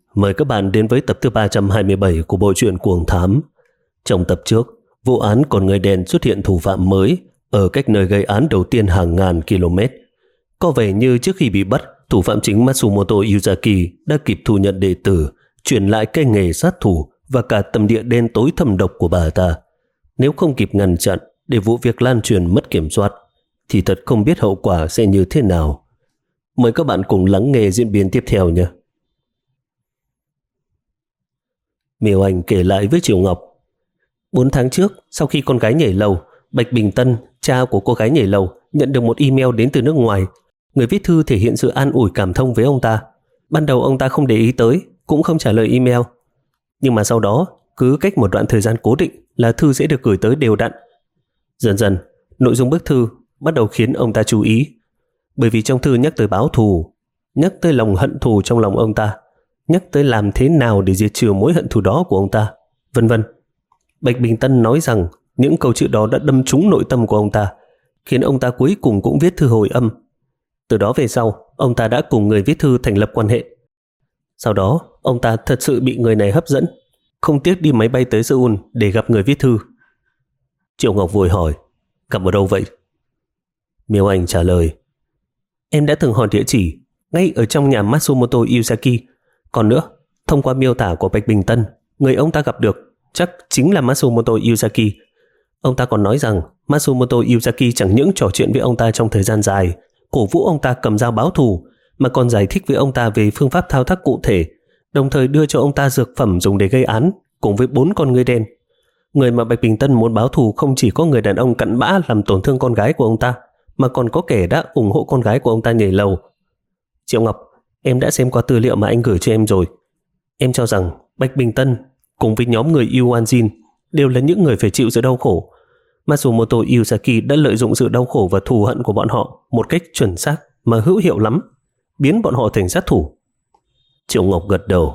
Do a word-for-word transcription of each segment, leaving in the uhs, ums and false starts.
Mời các bạn đến với tập thứ ba trăm hai mươi bảy của bộ truyện Cuồng Thám. Trong tập trước, vụ án con người đen xuất hiện thủ phạm mới ở cách nơi gây án đầu tiên hàng ngàn km. Có vẻ như trước khi bị bắt, thủ phạm chính Matsumoto Yuzaki đã kịp thu nhận đệ tử, truyền lại cái nghề sát thủ và cả tâm địa đen tối thâm độc của bà ta. Nếu không kịp ngăn chặn để vụ việc lan truyền mất kiểm soát, thì thật không biết hậu quả sẽ như thế nào. Mời các bạn cùng lắng nghe diễn biến tiếp theo nhé. Miêu Anh kể lại với Triệu Ngọc. Bốn tháng trước, sau khi con gái nhảy lầu, Bạch Bình Tân, cha của cô gái nhảy lầu, nhận được một email đến từ nước ngoài. Người viết thư thể hiện sự an ủi cảm thông với ông ta. Ban đầu ông ta không để ý tới, cũng không trả lời email. Nhưng mà sau đó, cứ cách một đoạn thời gian cố định là thư sẽ được gửi tới đều đặn. Dần dần, nội dung bức thư bắt đầu khiến ông ta chú ý. Bởi vì trong thư nhắc tới báo thù, nhắc tới lòng hận thù trong lòng ông ta, nhắc tới làm thế nào để diệt trừ mối hận thù đó của ông ta, vân vân. Bạch Bình Tân nói rằng những câu chữ đó đã đâm trúng nội tâm của ông ta, khiến ông ta cuối cùng cũng viết thư hồi âm. Từ đó về sau, ông ta đã cùng người viết thư thành lập quan hệ. Sau đó, ông ta thật sự bị người này hấp dẫn, không tiếc đi máy bay tới Seoul để gặp người viết thư. Triệu Ngọc vội hỏi, gặp ở đâu vậy? Miêu Anh trả lời, em đã từng hỏi địa chỉ, ngay ở trong nhà Matsumoto Yuzaki. Còn nữa, thông qua miêu tả của Bạch Bình Tân, người ông ta gặp được chắc chính là Matsumoto Yuzaki. Ông ta còn nói rằng Matsumoto Yuzaki chẳng những trò chuyện với ông ta trong thời gian dài, cổ vũ ông ta cầm dao báo thù, mà còn giải thích với ông ta về phương pháp thao tác cụ thể, đồng thời đưa cho ông ta dược phẩm dùng để gây án, cùng với bốn con ngươi đen. Người mà Bạch Bình Tân muốn báo thù không chỉ có người đàn ông cặn bã làm tổn thương con gái của ông ta, mà còn có kẻ đã ủng hộ con gái của ông ta nhảy lầu. Triệu Ngọc, em đã xem qua tư liệu mà anh gửi cho em rồi. Em cho rằng Bạch Bình Tân cùng với nhóm người Yu Anjin đều là những người phải chịu sự đau khổ. Matsumoto Yuzaki đã lợi dụng sự đau khổ và thù hận của bọn họ một cách chuẩn xác mà hữu hiệu lắm, biến bọn họ thành sát thủ. Triệu Ngọc gật đầu.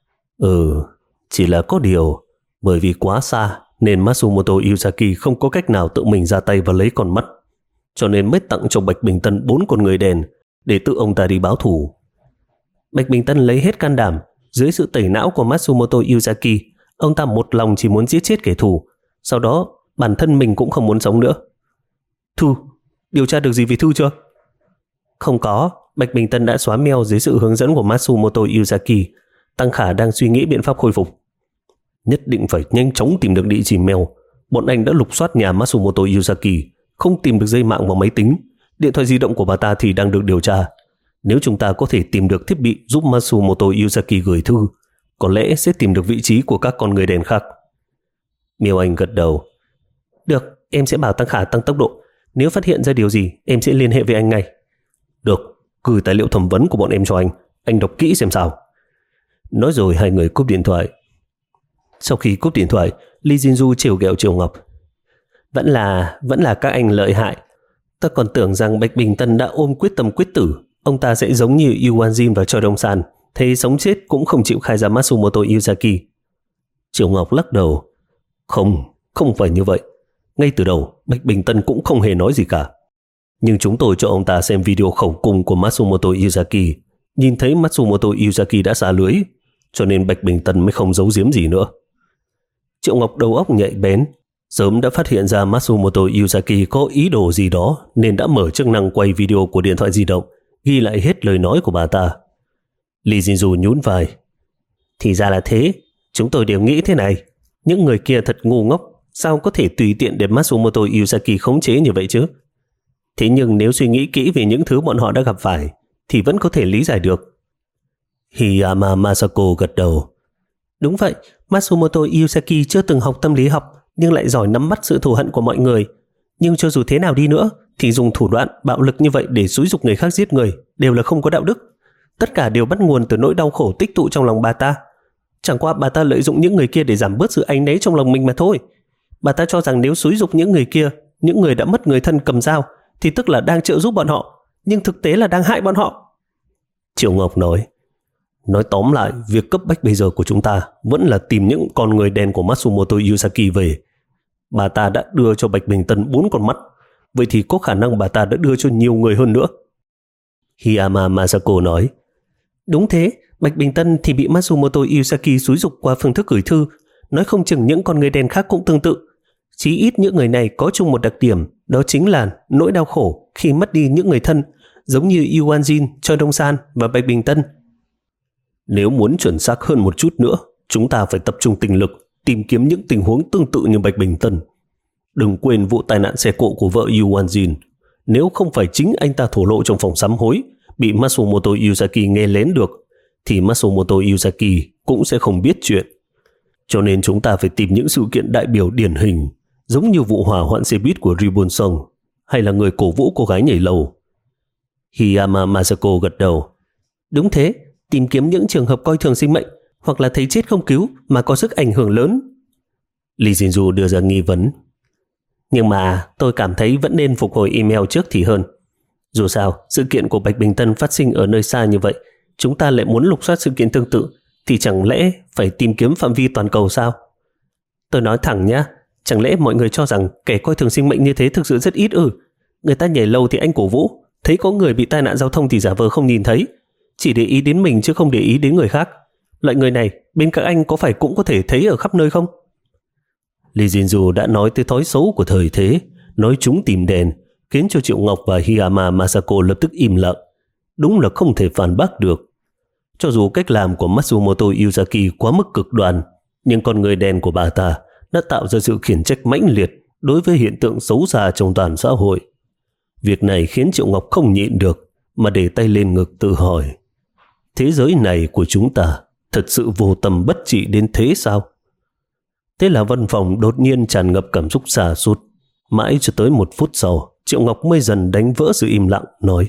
Ừ, chỉ là có điều, bởi vì quá xa nên Matsumoto Yuzaki không có cách nào tự mình ra tay và lấy con mắt, cho nên mới tặng cho Bạch Bình Tân bốn con người đèn để tự ông ta đi báo thù. Bạch Bình Tân lấy hết can đảm. Dưới sự tẩy não của Matsumoto Yuzaki, ông ta một lòng chỉ muốn giết chết kẻ thù. Sau đó, bản thân mình cũng không muốn sống nữa. Thu, điều tra được gì về Thu chưa? Không có, Bạch Bình Tân đã xóa mail dưới sự hướng dẫn của Matsumoto Yuzaki. Tăng Khả đang suy nghĩ biện pháp khôi phục. Nhất định phải nhanh chóng tìm được địa chỉ mail. Bọn anh đã lục soát nhà Matsumoto Yuzaki, không tìm được dây mạng và máy tính. Điện thoại di động của bà ta thì đang được điều tra. Nếu chúng ta có thể tìm được thiết bị giúp Matsumoto Yuzaki gửi thư, có lẽ sẽ tìm được vị trí của các con người đèn khác. Miêu Anh gật đầu. Được, em sẽ bảo Tăng Khả tăng tốc độ. Nếu phát hiện ra điều gì, em sẽ liên hệ với anh ngay. Được, gửi tài liệu thẩm vấn của bọn em cho anh. Anh đọc kỹ xem sao. Nói rồi hai người cúp điện thoại. Sau khi cúp điện thoại, Lee Jinju trêu ghẹo Triệu Ngọc. Vẫn là, vẫn là các anh lợi hại. Ta còn tưởng rằng Bạch Bình Tân đã ôm quyết tâm quyết tử, ông ta sẽ giống như Yu Anjin và Choi Dong San, thấy sống chết cũng không chịu khai ra Matsumoto Yuzaki. Triệu Ngọc lắc đầu. Không, không phải như vậy. Ngay từ đầu, Bạch Bình Tân cũng không hề nói gì cả. Nhưng chúng tôi cho ông ta xem video khẩu cung của Matsumoto Yuzaki, nhìn thấy Matsumoto Yuzaki đã xả lưới, cho nên Bạch Bình Tân mới không giấu giếm gì nữa. Triệu Ngọc đầu óc nhạy bén, sớm đã phát hiện ra Matsumoto Yuzaki có ý đồ gì đó nên đã mở chức năng quay video của điện thoại di động, ghi lại hết lời nói của bà ta. Lee Jinju nhún vai. Thì ra là thế, chúng tôi đều nghĩ thế này. Những người kia thật ngu ngốc, sao có thể tùy tiện để Matsumoto Yuzaki khống chế như vậy chứ? Thế nhưng nếu suy nghĩ kỹ về những thứ bọn họ đã gặp phải, thì vẫn có thể lý giải được. Hiyama Masako gật đầu. Đúng vậy, Matsumoto Yuzaki chưa từng học tâm lý học, nhưng lại giỏi nắm bắt sự thù hận của mọi người. Nhưng cho dù thế nào đi nữa, thì dùng thủ đoạn bạo lực như vậy để xúi giục người khác giết người đều là không có đạo đức. Tất cả đều bắt nguồn từ nỗi đau khổ tích tụ trong lòng bà ta. Chẳng qua bà ta lợi dụng những người kia để giảm bớt sự áy náy trong lòng mình mà thôi. Bà ta cho rằng nếu xúi giục những người kia, những người đã mất người thân cầm dao, thì tức là đang trợ giúp bọn họ, nhưng thực tế là đang hại bọn họ. Triệu Ngọc nói. Nói tóm lại, việc cấp bách bây giờ của chúng ta vẫn là tìm những con người đen của Matsumoto Yuzaki về. Bà ta đã đưa cho Bạch Bình Tân bốn con mắt, vậy thì có khả năng bà ta đã đưa cho nhiều người hơn nữa. Hiyama Masako nói. Đúng thế, Bạch Bình Tân thì bị Matsumoto Yusaki xúi giục qua phương thức gửi thư, nói không chừng những con người đen khác cũng tương tự. Chí ít những người này có chung một đặc điểm, đó chính là nỗi đau khổ khi mất đi những người thân, giống như Yu Wanjin, Choi Dong San và Bạch Bình Tân. Nếu muốn chuẩn xác hơn một chút nữa, chúng ta phải tập trung tinh lực tìm kiếm những tình huống tương tự như Bạch Bình Tân. Đừng quên vụ tai nạn xe cộ của vợ Yu Wanjin. Nếu không phải chính anh ta thổ lộ trong phòng sám hối, bị Matsumoto Yusaki nghe lén được, thì Matsumoto Yusaki cũng sẽ không biết chuyện. Cho nên chúng ta phải tìm những sự kiện đại biểu điển hình, giống như vụ hỏa hoạn xe buýt của Ribun Song, hay là người cổ vũ cô gái nhảy lầu. Hiyama Masako gật đầu. Đúng thế, tìm kiếm những trường hợp coi thường sinh mệnh, hoặc là thấy chết không cứu mà có sức ảnh hưởng lớn. Lee Jinju đưa ra nghi vấn. Nhưng mà tôi cảm thấy vẫn nên phục hồi email trước thì hơn. Dù sao, sự kiện của Bạch Bình Tân phát sinh ở nơi xa như vậy, chúng ta lại muốn lục soát sự kiện tương tự, thì chẳng lẽ phải tìm kiếm phạm vi toàn cầu sao? Tôi nói thẳng nhá, chẳng lẽ mọi người cho rằng kẻ coi thường sinh mệnh như thế thực sự rất ít ư? Người ta nhảy lầu thì anh cổ vũ, thấy có người bị tai nạn giao thông thì giả vờ không nhìn thấy, chỉ để ý đến mình chứ không để ý đến người khác. Loại người này bên các anh có phải cũng có thể thấy ở khắp nơi không? Lee Jinju đã nói tới thói xấu của thời thế, nói chúng tìm đèn, khiến cho Triệu Ngọc và Hiyama Masako lập tức im lặng. Đúng là không thể phản bác được. Cho dù cách làm của Matsumoto Yusaki quá mức cực đoan, nhưng con người đen của bà ta đã tạo ra sự khiển trách mãnh liệt đối với hiện tượng xấu xa trong toàn xã hội. Việc này khiến Triệu Ngọc không nhịn được mà để tay lên ngực tự hỏi, thế giới này của chúng ta thật sự vô tâm bất trị đến thế sao? Thế là văn phòng đột nhiên tràn ngập cảm xúc sa sút. Mãi cho tới một phút sau, Triệu Ngọc mới dần đánh vỡ sự im lặng, nói: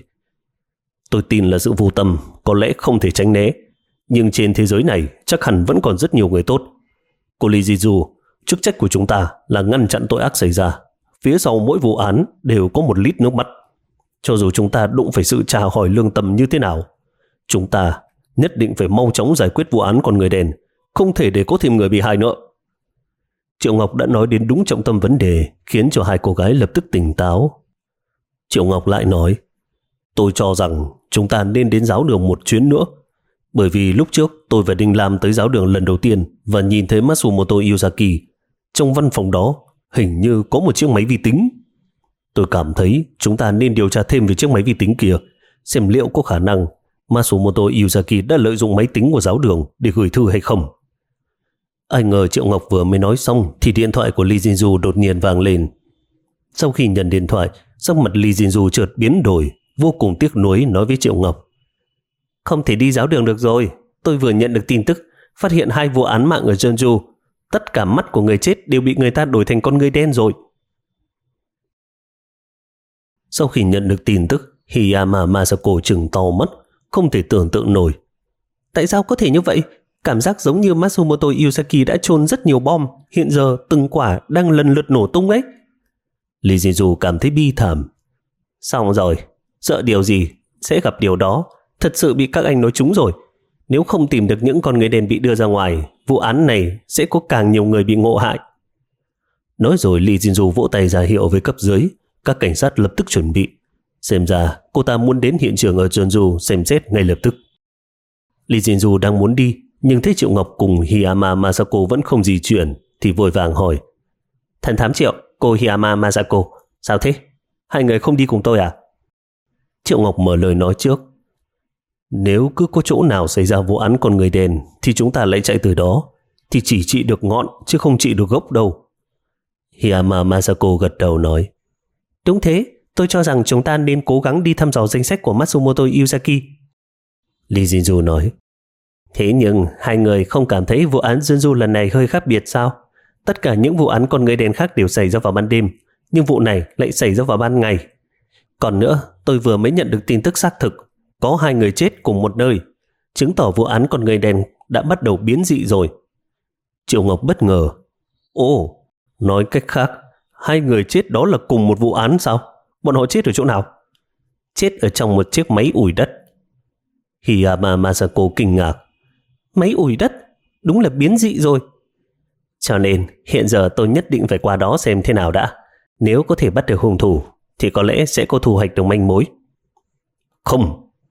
Tôi tin là sự vô tâm có lẽ không thể tránh né, nhưng trên thế giới này chắc hẳn vẫn còn rất nhiều người tốt. Cô Lee Jinju, chức trách của chúng ta là ngăn chặn tội ác xảy ra. Phía sau mỗi vụ án đều có một lít nước mắt. Cho dù chúng ta đụng phải sự tra hỏi lương tâm như thế nào, chúng ta nhất định phải mau chóng giải quyết vụ án con người đen, không thể để có thêm người bị hại nữa. Triệu Ngọc đã nói đến đúng trọng tâm vấn đề, khiến cho hai cô gái lập tức tỉnh táo. Triệu Ngọc lại nói: Tôi cho rằng chúng ta nên đến giáo đường một chuyến nữa, bởi vì lúc trước tôi và Đinh Lam tới giáo đường lần đầu tiên và nhìn thấy Matsumoto Yusaki. Trong văn phòng đó hình như có một chiếc máy vi tính. Tôi cảm thấy chúng ta nên điều tra thêm về chiếc máy vi tính kia, xem liệu có khả năng Matsumoto Yusaki đã lợi dụng máy tính của giáo đường để gửi thư hay không. Ai ngờ Triệu Ngọc vừa mới nói xong thì điện thoại của Lee Jinju đột nhiên vang lên. Sau khi nhận điện thoại, sắc mặt Lee Jinju chợt biến đổi, vô cùng tiếc nuối nói với Triệu Ngọc: Không thể đi giáo đường được rồi, tôi vừa nhận được tin tức phát hiện hai vụ án mạng ở Jeonju. Tất cả mắt của người chết đều bị người ta đổi thành con người đen rồi. Sau khi nhận được tin tức, Hiyama Masako trừng to mắt, không thể tưởng tượng nổi. Tại sao có thể như vậy? Cảm giác giống như Matsumoto Yusaki đã chôn rất nhiều bom, hiện giờ từng quả đang lần lượt nổ tung ấy. Lee Jinju cảm thấy bi thảm. Xong rồi, sợ điều gì sẽ gặp điều đó. Thật sự bị các anh nói trúng rồi. Nếu không tìm được những con người đen bị đưa ra ngoài, vụ án này sẽ có càng nhiều người bị ngộ hại. Nói rồi Lee Jinju vỗ tay ra hiệu với cấp dưới. Các cảnh sát lập tức chuẩn bị. Xem ra cô ta muốn đến hiện trường ở Jeonju xem xét ngay lập tức. Lee Jinju đang muốn đi, nhưng thấy Triệu Ngọc cùng Hiyama Masako vẫn không di chuyển thì vội vàng hỏi: Thần thám Triệu, cô Hiyama Masako, sao thế? Hai người không đi cùng tôi à? Triệu Ngọc mở lời nói trước: Nếu cứ có chỗ nào xảy ra vụ án con người đen thì chúng ta lại chạy từ đó, thì chỉ trị được ngọn chứ không trị được gốc đâu. Hiyama Masako gật đầu nói: Đúng thế, tôi cho rằng chúng ta nên cố gắng đi thăm dò danh sách của Matsumoto Yusaki. Lee Jinju nói: Thế nhưng hai người không cảm thấy vụ án Jeonju lần này hơi khác biệt sao? Tất cả những vụ án con người đen khác đều xảy ra vào ban đêm, nhưng vụ này lại xảy ra vào ban ngày. Còn nữa, tôi vừa mới nhận được tin tức xác thực, có hai người chết cùng một nơi, chứng tỏ vụ án con người đen đã bắt đầu biến dị rồi. Triệu Ngọc bất ngờ: Ồ, nói cách khác, hai người chết đó là cùng một vụ án sao? Bọn họ chết ở chỗ nào? Chết ở trong một chiếc máy ủi đất. Hiyama Masako kinh ngạc: Máy ủi đất? Đúng là biến dị rồi. Cho nên hiện giờ tôi nhất định phải qua đó xem thế nào đã. Nếu có thể bắt được hung thủ thì có lẽ sẽ có thu hoạch được manh mối. Không,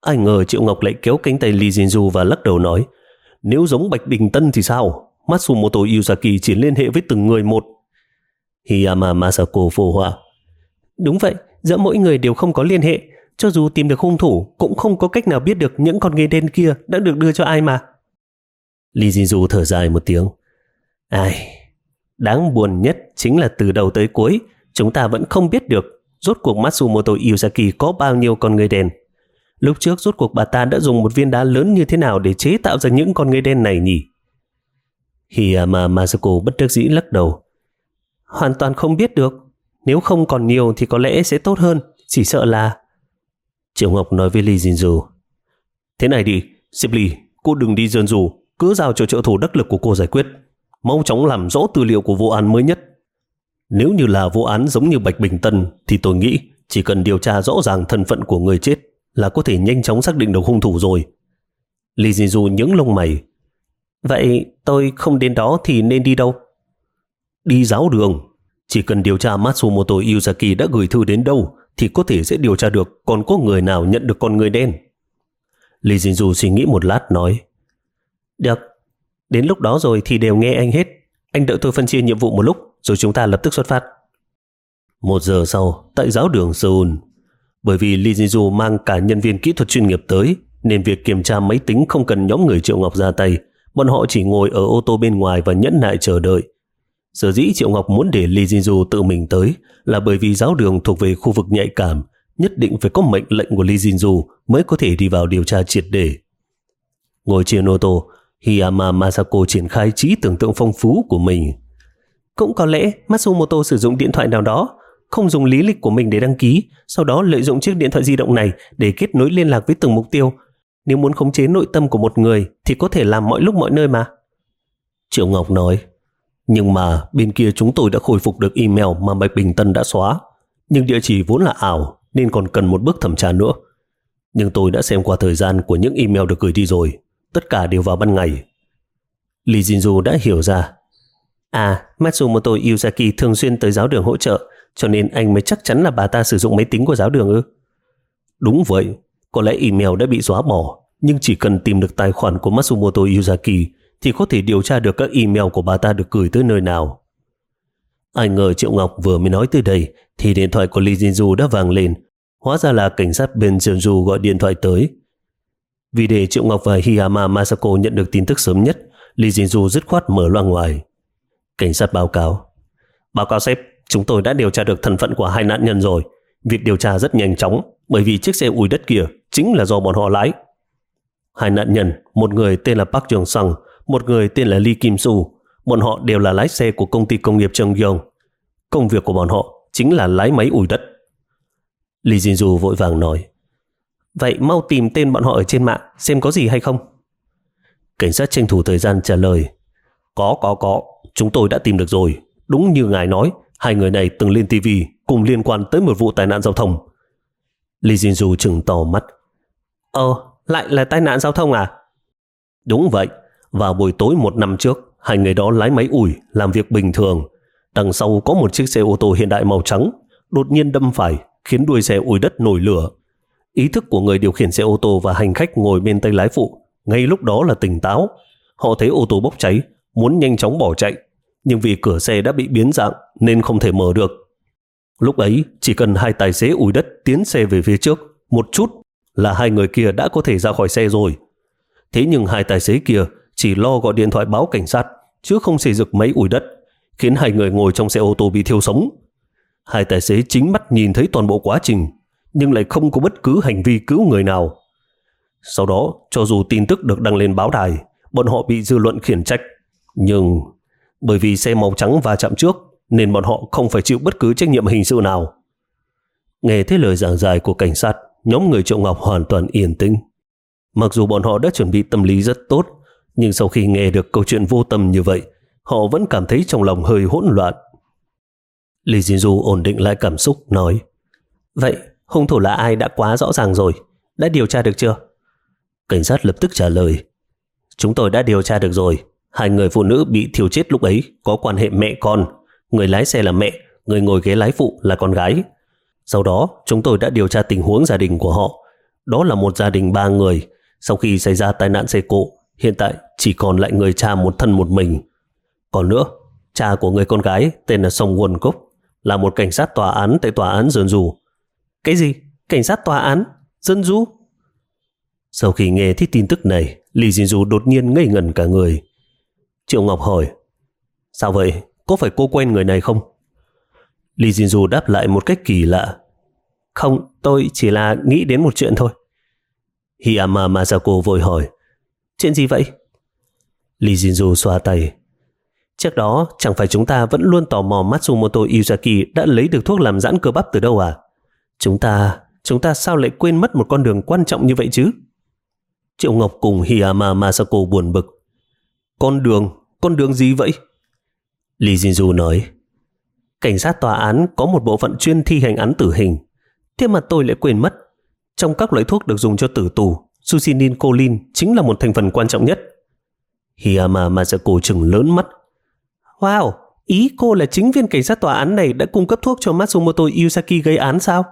Ai ngờ Triệu Ngọc lại kéo cánh tay Lee Jinju và lắc đầu nói, nếu giống Bạch Bình Tân thì sao? Matsumoto Yuzaki chỉ liên hệ với từng người một. Hiyama Masako phù họa, đúng vậy, giữa mỗi người đều không có liên hệ. Cho dù tìm được hung thủ cũng không có cách nào biết được những con nghề đen kia đã được đưa cho ai mà. Lee Jinju thở dài một tiếng. Ai, đáng buồn nhất chính là từ đầu tới cuối chúng ta vẫn không biết được rốt cuộc Matsumoto Yuzaki có bao nhiêu con người đen. Lúc trước rốt cuộc bà ta đã dùng một viên đá lớn như thế nào để chế tạo ra những con người đen này nhỉ? Hiyama Masako bất đắc dĩ lắc đầu. Hoàn toàn không biết được. Nếu không còn nhiều thì có lẽ sẽ tốt hơn. Chỉ sợ là... Triệu Ngọc nói với Lee Jinju, thế này đi, Sibley, cô đừng đi dơn dù, cứ giao cho trợ thủ đắc lực của cô giải quyết. Mau chóng làm rõ tư liệu của vụ án mới nhất. Nếu như là vụ án giống như Bạch Bình Tân thì tôi nghĩ chỉ cần điều tra rõ ràng thân phận của người chết là có thể nhanh chóng xác định được hung thủ rồi. Lee Jinju nhướng lông mày. Vậy tôi không đến đó thì nên đi đâu? Đi giáo đường. Chỉ cần điều tra Matsumoto Yuzaki đã gửi thư đến đâu thì có thể sẽ điều tra được còn có người nào nhận được con người đen. Lee Jinju suy nghĩ một lát nói, được, đến lúc đó rồi thì đều nghe anh hết. Anh đợi tôi phân chia nhiệm vụ một lúc rồi chúng ta lập tức xuất phát. Một giờ sau, tại giáo đường Seoul, bởi vì Lee Jinju mang cả nhân viên kỹ thuật chuyên nghiệp tới nên việc kiểm tra máy tính không cần nhóm người Triệu Ngọc ra tay. Bọn họ chỉ ngồi ở ô tô bên ngoài và nhẫn nại chờ đợi. Sở dĩ Triệu Ngọc muốn để Lee Jinju tự mình tới là bởi vì giáo đường thuộc về khu vực nhạy cảm, nhất định phải có mệnh lệnh của Lee Jinju mới có thể đi vào điều tra triệt để. Ngồi trên ô tô, Hiyama Masako triển khai trí tưởng tượng phong phú của mình. Cũng có lẽ Matsumoto sử dụng điện thoại nào đó, không dùng lý lịch của mình để đăng ký, sau đó lợi dụng chiếc điện thoại di động này để kết nối liên lạc với từng mục tiêu. Nếu muốn khống chế nội tâm của một người thì có thể làm mọi lúc mọi nơi mà. Triệu Ngọc nói, nhưng mà bên kia chúng tôi đã khôi phục được email mà Bạch Bình Tân đã xóa, nhưng địa chỉ vốn là ảo nên còn cần một bước thẩm tra nữa. Nhưng tôi đã xem qua thời gian của những email được gửi đi rồi, tất cả đều vào ban ngày. Lee Jinju đã hiểu ra. À, Matsumoto Yuzaki thường xuyên tới giáo đường hỗ trợ, cho nên anh mới chắc chắn là bà ta sử dụng máy tính của giáo đường ư? Đúng vậy, có lẽ email đã bị xóa bỏ, nhưng chỉ cần tìm được tài khoản của Matsumoto Yuzaki thì có thể điều tra được các email của bà ta được gửi tới nơi nào. Ai ngờ Triệu Ngọc vừa mới nói tới đây thì điện thoại của Lee Jinju đã vang lên. Hóa ra là cảnh sát bên Jeonju gọi điện thoại tới. Vì để Triệu Ngọc và Hiyama Masako nhận được tin tức sớm nhất, Lee Jinju dứt khoát mở loa ngoài. Cảnh sát báo cáo. Báo cáo sếp, chúng tôi đã điều tra được thân phận của hai nạn nhân rồi. Việc điều tra rất nhanh chóng, bởi vì chiếc xe ủi đất kia chính là do bọn họ lái. Hai nạn nhân, một người tên là Park Jong Sang, một người tên là Lee Kim Su. Bọn họ đều là lái xe của công ty công nghiệp Chung Yong. Công việc của bọn họ chính là lái máy ủi đất. Lee Jinju vội vàng nói. Vậy mau tìm tên bọn họ ở trên mạng xem có gì hay không. Cảnh sát tranh thủ thời gian trả lời. Có, có, có. Chúng tôi đã tìm được rồi. Đúng như ngài nói, hai người này từng lên ti vi cùng liên quan tới một vụ tai nạn giao thông. Lee Jinju trừng to mắt. Ờ, lại là tai nạn giao thông à? Đúng vậy. Vào buổi tối một năm trước, hai người đó lái máy ủi, làm việc bình thường. Đằng sau có một chiếc xe ô tô hiện đại màu trắng, đột nhiên đâm phải, khiến đuôi xe ủi đất nổi lửa. Ý thức của người điều khiển xe ô tô và hành khách ngồi bên tay lái phụ ngay lúc đó là tỉnh táo. Họ thấy ô tô bốc cháy, muốn nhanh chóng bỏ chạy, nhưng vì cửa xe đã bị biến dạng nên không thể mở được. Lúc ấy, chỉ cần hai tài xế ủi đất tiến xe về phía trước một chút là hai người kia đã có thể ra khỏi xe rồi. Thế nhưng hai tài xế kia chỉ lo gọi điện thoại báo cảnh sát, chứ không xây dựng máy ủi đất, khiến hai người ngồi trong xe ô tô bị thiêu sống. Hai tài xế chính mắt nhìn thấy toàn bộ quá trình, nhưng lại không có bất cứ hành vi cứu người nào. Sau đó, cho dù tin tức được đăng lên báo đài, bọn họ bị dư luận khiển trách, nhưng bởi vì xe màu trắng va chạm trước nên bọn họ không phải chịu bất cứ trách nhiệm hình sự nào. Nghe thấy lời giảng giải của cảnh sát, nhóm người Triệu Ngọc hoàn toàn yên tĩnh. Mặc dù bọn họ đã chuẩn bị tâm lý rất tốt, nhưng sau khi nghe được câu chuyện vô tâm như vậy, họ vẫn cảm thấy trong lòng hơi hỗn loạn. Lee Jinju ổn định lại cảm xúc, nói. Vậy, hung thủ là ai đã quá rõ ràng rồi, đã điều tra được chưa? Cảnh sát lập tức trả lời. Chúng tôi đã điều tra được rồi. Hai người phụ nữ bị thiêu chết lúc ấy có quan hệ mẹ con. Người lái xe là mẹ, người ngồi ghế lái phụ là con gái. Sau đó, chúng tôi đã điều tra tình huống gia đình của họ. Đó là một gia đình ba người. Sau khi xảy ra tai nạn xe cộ, hiện tại chỉ còn lại người cha một thân một mình. Còn nữa, cha của người con gái tên là Song Won Guk, là một cảnh sát tòa án tại tòa án Jeonju. Cái gì? Cảnh sát tòa án? Jeonju? Sau khi nghe thấy tin tức này, Lee Jin-du đột nhiên ngây ngẩn cả người. Triệu Ngọc hỏi, sao vậy? Có phải cô quen người này không? Lee Jin-du đáp lại một cách kỳ lạ. Không, tôi chỉ là nghĩ đến một chuyện thôi. Hiyama Masako vội hỏi, chuyện gì vậy? Lee Jin-du xoa tay. Trước đó chẳng phải chúng ta vẫn luôn tò mò Matsumoto Izaki đã lấy được thuốc làm giãn cơ bắp từ đâu à? Chúng ta, chúng ta sao lại quên mất một con đường quan trọng như vậy chứ? Triệu Ngọc cùng Hiyama Masako buồn bực. Con đường? Con đường gì vậy? Lee Jin-du nói, cảnh sát tòa án có một bộ phận chuyên thi hành án tử hình. Thế mà tôi lại quên mất. Trong các loại thuốc được dùng cho tử tù, succinylcholine chính là một thành phần quan trọng nhất. Hiyama Masako trừng lớn mắt. Wow, ý cô là chính viên cảnh sát tòa án này đã cung cấp thuốc cho Matsumoto Izaki gây án sao?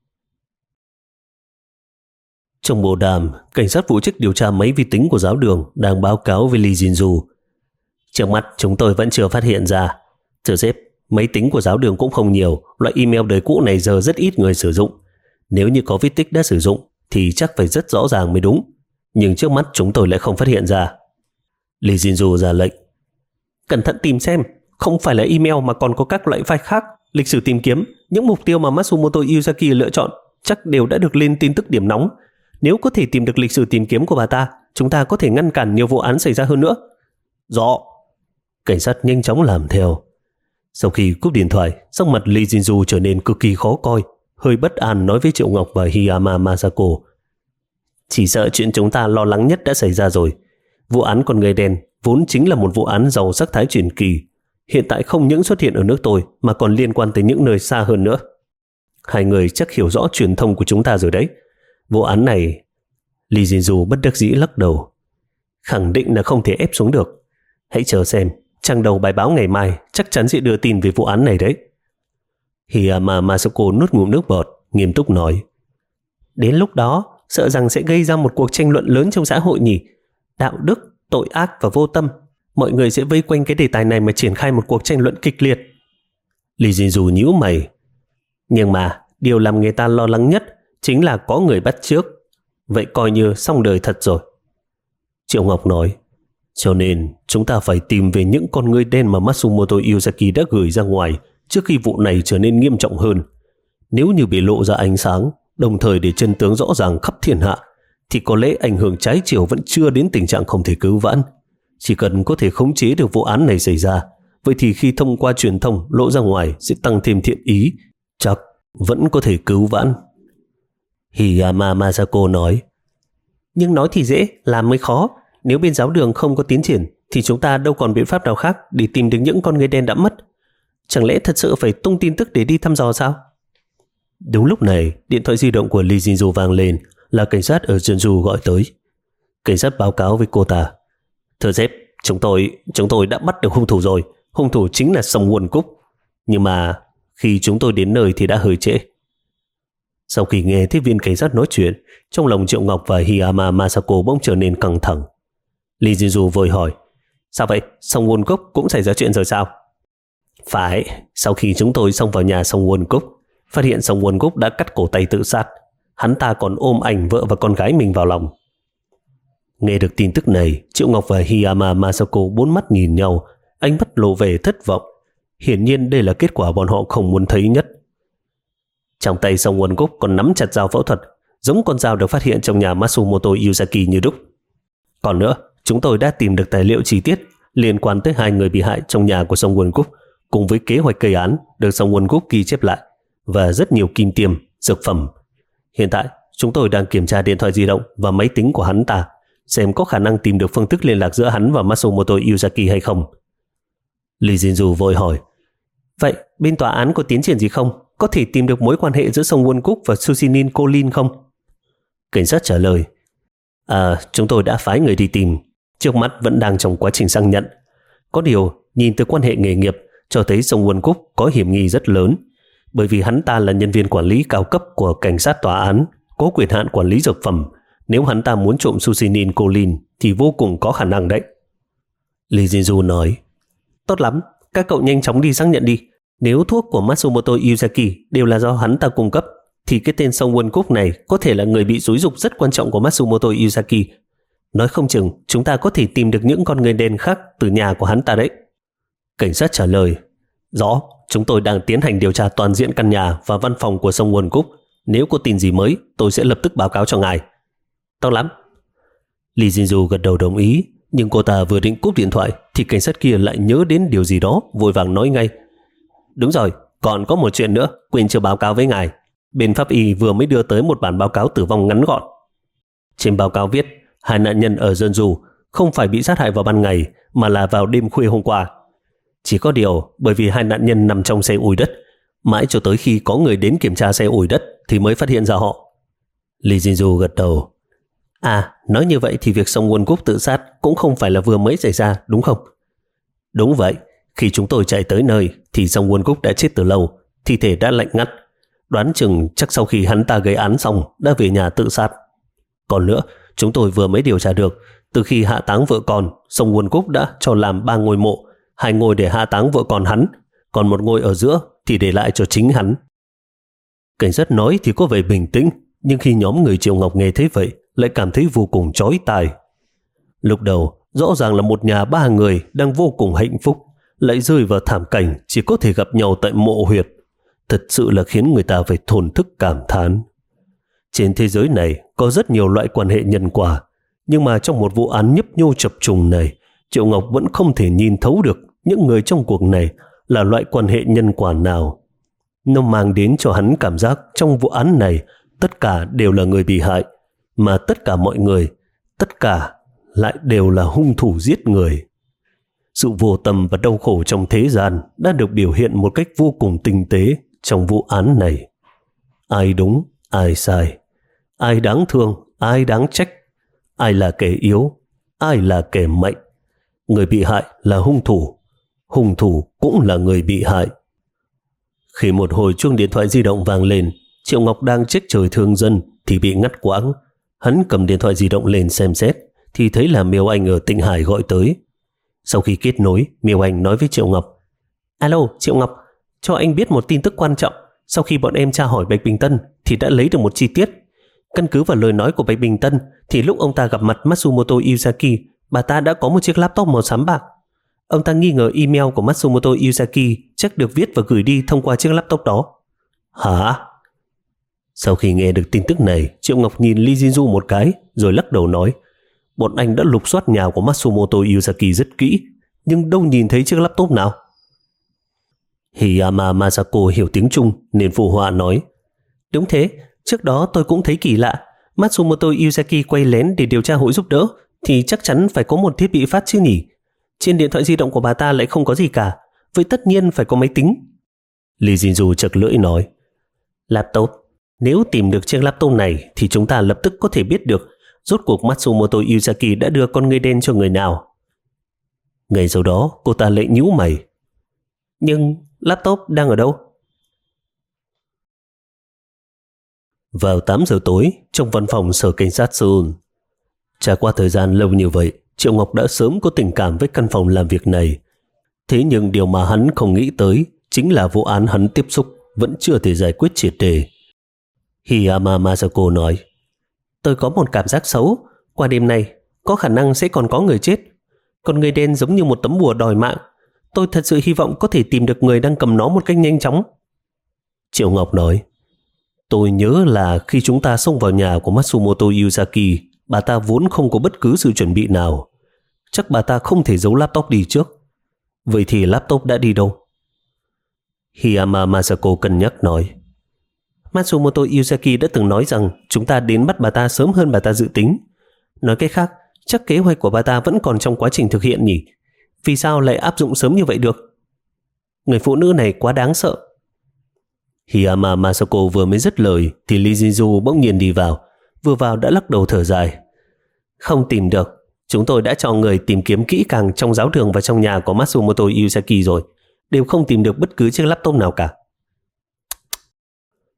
Trong bộ đàm, cảnh sát phụ trách điều tra máy vi tính của giáo đường đang báo cáo với Lee Jin-du. Trước mắt chúng tôi vẫn chưa phát hiện ra. Thưa sếp, máy tính của giáo đường cũng không nhiều, loại email đời cũ này giờ rất ít người sử dụng. Nếu như có vết tích đã sử dụng thì chắc phải rất rõ ràng mới đúng. Nhưng trước mắt chúng tôi lại không phát hiện ra. Lee Jin-du ra lệnh. Cẩn thận tìm xem, không phải là email mà còn có các loại file khác. Lịch sử tìm kiếm, những mục tiêu mà Matsumoto Izaki lựa chọn chắc đều đã được lên tin tức điểm nóng. Nếu có thể tìm được lịch sử tìm kiếm của bà ta, chúng ta có thể ngăn cản nhiều vụ án xảy ra hơn nữa. Rõ. Cảnh sát nhanh chóng làm theo. Sau khi cúp điện thoại, sắc mặt Lee Jin-du trở nên cực kỳ khó coi, hơi bất an nói với Triệu Ngọc và Hiyama Masako. Chỉ sợ chuyện chúng ta lo lắng nhất đã xảy ra rồi. Vụ án con người đen vốn chính là một vụ án giàu sắc thái truyền kỳ. Hiện tại không những xuất hiện ở nước tôi mà còn liên quan tới những nơi xa hơn nữa. Hai người chắc hiểu rõ truyền thông của chúng ta rồi đấy. Vụ án này, Lee Jin-du bất đắc dĩ lắc đầu. Khẳng định là không thể ép xuống được. Hãy chờ xem, trang đầu bài báo ngày mai chắc chắn sẽ đưa tin về vụ án này đấy. Hiyama Masako nuốt ngụm nước bọt, nghiêm túc nói. Đến lúc đó, sợ rằng sẽ gây ra một cuộc tranh luận lớn trong xã hội nhỉ. Đạo đức, tội ác và vô tâm. Mọi người sẽ vây quanh cái đề tài này mà triển khai một cuộc tranh luận kịch liệt. Lee Jin-du nhíu mày. Nhưng mà, điều làm người ta lo lắng nhất chính là có người bắt chước. Vậy coi như xong đời thật rồi. Triệu Ngọc nói, cho nên chúng ta phải tìm về những con người đen mà Matsumoto Izaki đã gửi ra ngoài trước khi vụ này trở nên nghiêm trọng hơn. Nếu như bị lộ ra ánh sáng, đồng thời để chân tướng rõ ràng khắp thiên hạ, thì có lẽ ảnh hưởng trái chiều vẫn chưa đến tình trạng không thể cứu vãn. Chỉ cần có thể khống chế được vụ án này xảy ra, vậy thì khi thông qua truyền thông lộ ra ngoài sẽ tăng thêm thiện ý, chắc vẫn có thể cứu vãn. Hiyama Masako nói, nhưng nói thì dễ, làm mới khó. Nếu bên giáo đường không có tiến triển thì chúng ta đâu còn biện pháp nào khác để tìm được những con người đen đã mất. Chẳng lẽ thật sự phải tung tin tức để đi thăm dò sao? Đúng lúc này, điện thoại di động của Lee Jin-du vang lên, là cảnh sát ở Jeonju gọi tới. Cảnh sát báo cáo với cô ta. Thưa sếp, chúng tôi chúng tôi đã bắt được hung thủ rồi. Hung thủ chính là Song Won Guk. Nhưng mà khi chúng tôi đến nơi thì đã hơi trễ. Sau khi nghe tiếp viên cảnh sát nói chuyện, trong lòng Triệu Ngọc và Hiyama Masako bỗng trở nên căng thẳng. Lee Jin-du vội hỏi, sao vậy? Song Won Guk cũng xảy ra chuyện rồi sao? Phải, sau khi chúng tôi xông vào nhà Song Won Guk, phát hiện Song Won Guk đã cắt cổ tay tự sát. Hắn ta còn ôm ảnh vợ và con gái mình vào lòng. Nghe được tin tức này, Triệu Ngọc và Hiyama Masako bốn mắt nhìn nhau, ánh mắt lộ vẻ thất vọng. Hiển nhiên đây là kết quả bọn họ không muốn thấy nhất. Trong tay Song Won Guk còn nắm chặt dao phẫu thuật, giống con dao được phát hiện trong nhà Matsumoto Izaki như đúc. Còn nữa, chúng tôi đã tìm được tài liệu chi tiết liên quan tới hai người bị hại trong nhà của Song Won Guk, cùng với kế hoạch gây án được Song Won Guk ghi chép lại, và rất nhiều kim tiêm, dược phẩm. Hiện tại, chúng tôi đang kiểm tra điện thoại di động và máy tính của hắn ta, xem có khả năng tìm được phương thức liên lạc giữa hắn và Matsumoto Izaki hay không. Lee Jin-du vội hỏi, vậy bên tòa án có tiến triển gì không? Có thể tìm được mối quan hệ giữa Song Won Guk và succinylcholine không? Cảnh sát trả lời, À, chúng tôi đã phái người đi tìm, trước mắt vẫn đang trong quá trình xác nhận. Có điều, nhìn từ quan hệ nghề nghiệp, cho thấy Song Won Guk có hiểm nghi rất lớn, bởi vì hắn ta là nhân viên quản lý cao cấp của cảnh sát tòa án, có quyền hạn quản lý dược phẩm. Nếu hắn ta muốn trộm Sushinin Colin thì vô cùng có khả năng đấy. Lee Jinju nói, tốt lắm, các cậu nhanh chóng đi xác nhận đi. Nếu thuốc của Matsumoto Yuzaki đều là do hắn ta cung cấp, thì cái tên Song Won Kook này có thể là người bị xúi dục rất quan trọng của Matsumoto Yuzaki. Nói không chừng chúng ta có thể tìm được những con người đen khác từ nhà của hắn ta đấy. Cảnh sát trả lời, rõ, chúng tôi đang tiến hành điều tra toàn diện căn nhà và văn phòng của Song Won Kook. Nếu có tin gì mới, tôi sẽ lập tức báo cáo cho ngài. Tốt lắm. Lee Jinju gật đầu đồng ý, nhưng cô ta vừa định cúp điện thoại thì cảnh sát kia lại nhớ đến điều gì đó, vội vàng nói ngay, đúng rồi, còn có một chuyện nữa quên chưa báo cáo với ngài. Bên pháp y vừa mới đưa tới một bản báo cáo tử vong ngắn gọn. Trên báo cáo viết hai nạn nhân ở Jeonju không phải bị sát hại vào ban ngày mà là vào đêm khuya hôm qua. Chỉ có điều bởi vì hai nạn nhân nằm trong xe ủi đất, mãi cho tới khi có người đến kiểm tra xe ủi đất thì mới phát hiện ra họ. Lee Jinju gật đầu. À, nói như vậy thì việc Song Won Kook tự sát cũng không phải là vừa mới xảy ra, đúng không? Đúng vậy, khi chúng tôi chạy tới nơi thì Song Won Kook đã chết từ lâu, thi thể đã lạnh ngắt. Đoán chừng chắc sau khi hắn ta gây án xong đã về nhà tự sát. Còn nữa, chúng tôi vừa mới điều tra được, từ khi hạ táng vợ con, Song Won Kook đã cho làm ba ngôi mộ, hai ngôi để hạ táng vợ con hắn, còn một ngôi ở giữa thì để lại cho chính hắn. Cảnh sát nói thì có vẻ bình tĩnh, nhưng khi nhóm người Triệu Ngọc nghe thấy vậy lại cảm thấy vô cùng chói tai. Lúc đầu rõ ràng là một nhà ba người đang vô cùng hạnh phúc, lại rơi vào thảm cảnh chỉ có thể gặp nhau tại mộ huyệt. Thật sự là khiến người ta phải thổn thức cảm thán. Trên thế giới này có rất nhiều loại quan hệ nhân quả, nhưng mà trong một vụ án nhấp nhô chập trùng này, Triệu Ngọc vẫn không thể nhìn thấu được những người trong cuộc này là loại quan hệ nhân quả nào. Nó mang đến cho hắn cảm giác trong vụ án này tất cả đều là người bị hại, mà tất cả mọi người, tất cả lại đều là hung thủ giết người. Sự vô tâm và đau khổ trong thế gian đã được biểu hiện một cách vô cùng tinh tế trong vụ án này. Ai đúng, ai sai, ai đáng thương, ai đáng trách, ai là kẻ yếu, ai là kẻ mạnh. Người bị hại là hung thủ, hung thủ cũng là người bị hại. Khi một hồi chuông điện thoại di động vang lên, Triệu Ngọc đang trách trời thương dân thì bị ngắt quãng. Hắn cầm điện thoại di động lên xem xét thì thấy là Miêu Anh ở Tịnh Hải gọi tới. Sau khi kết nối, Miêu Anh nói với Triệu Ngọc, alo Triệu Ngọc, cho anh biết một tin tức quan trọng. Sau khi bọn em tra hỏi Bạch Bình Tân thì đã lấy được một chi tiết. Căn cứ vào lời nói của Bạch Bình Tân thì lúc ông ta gặp mặt Matsumoto Yuzaki, bà ta đã có một chiếc laptop màu xám bạc. Ông ta nghi ngờ email của Matsumoto Yuzaki chắc được viết và gửi đi thông qua chiếc laptop đó. Hả? Sau khi nghe được tin tức này, Triệu Ngọc nhìn Lee Jinju một cái rồi lắc đầu nói, bọn anh đã lục soát nhà của Matsumoto Yuzaki rất kỹ, nhưng đâu nhìn thấy chiếc laptop nào. Hiyama Masako hiểu tiếng Trung nên phụ họa nói, đúng thế, trước đó tôi cũng thấy kỳ lạ. Matsumoto Yuzaki quay lén để điều tra hội giúp đỡ thì chắc chắn phải có một thiết bị phát chứ nhỉ. Trên điện thoại di động của bà ta lại không có gì cả, vậy tất nhiên phải có máy tính. Lee Jinju chật lưỡi nói, laptop, nếu tìm được chiếc laptop này thì chúng ta lập tức có thể biết được rốt cuộc Matsumoto Yuzaki đã đưa con người đen cho người nào. Ngay sau đó cô ta lại nhíu mày, nhưng laptop đang ở đâu? Vào tám giờ tối, trong văn phòng sở cảnh sát Seoul. Trải qua thời gian lâu như vậy, Triệu Ngọc đã sớm có tình cảm với căn phòng làm việc này. Thế nhưng điều mà hắn không nghĩ tới chính là vụ án hắn tiếp xúc vẫn chưa thể giải quyết triệt để. Hiyama Masako nói, tôi có một cảm giác xấu, qua đêm nay có khả năng sẽ còn có người chết. Con người đen giống như một tấm bùa đòi mạng. Tôi thật sự hy vọng có thể tìm được người đang cầm nó một cách nhanh chóng. Triệu Ngọc nói, tôi nhớ là khi chúng ta xông vào nhà của Matsumoto Yuzaki, bà ta vốn không có bất cứ sự chuẩn bị nào. Chắc bà ta không thể giấu laptop đi trước. Vậy thì laptop đã đi đâu? Hiyama Masako cân nhắc nói, Matsumoto Yuzaki đã từng nói rằng chúng ta đến bắt bà ta sớm hơn bà ta dự tính. Nói cách khác, chắc kế hoạch của bà ta vẫn còn trong quá trình thực hiện nhỉ? Vì sao lại áp dụng sớm như vậy được? Người phụ nữ này quá đáng sợ. Hiyama Masako vừa mới dứt lời thì Lee Jinju bỗng nhiên đi vào. Vừa vào đã lắc đầu thở dài. Không tìm được. Chúng tôi đã cho người tìm kiếm kỹ càng trong giáo trường và trong nhà của Matsumoto Yuzaki rồi. Đều không tìm được bất cứ chiếc laptop nào cả.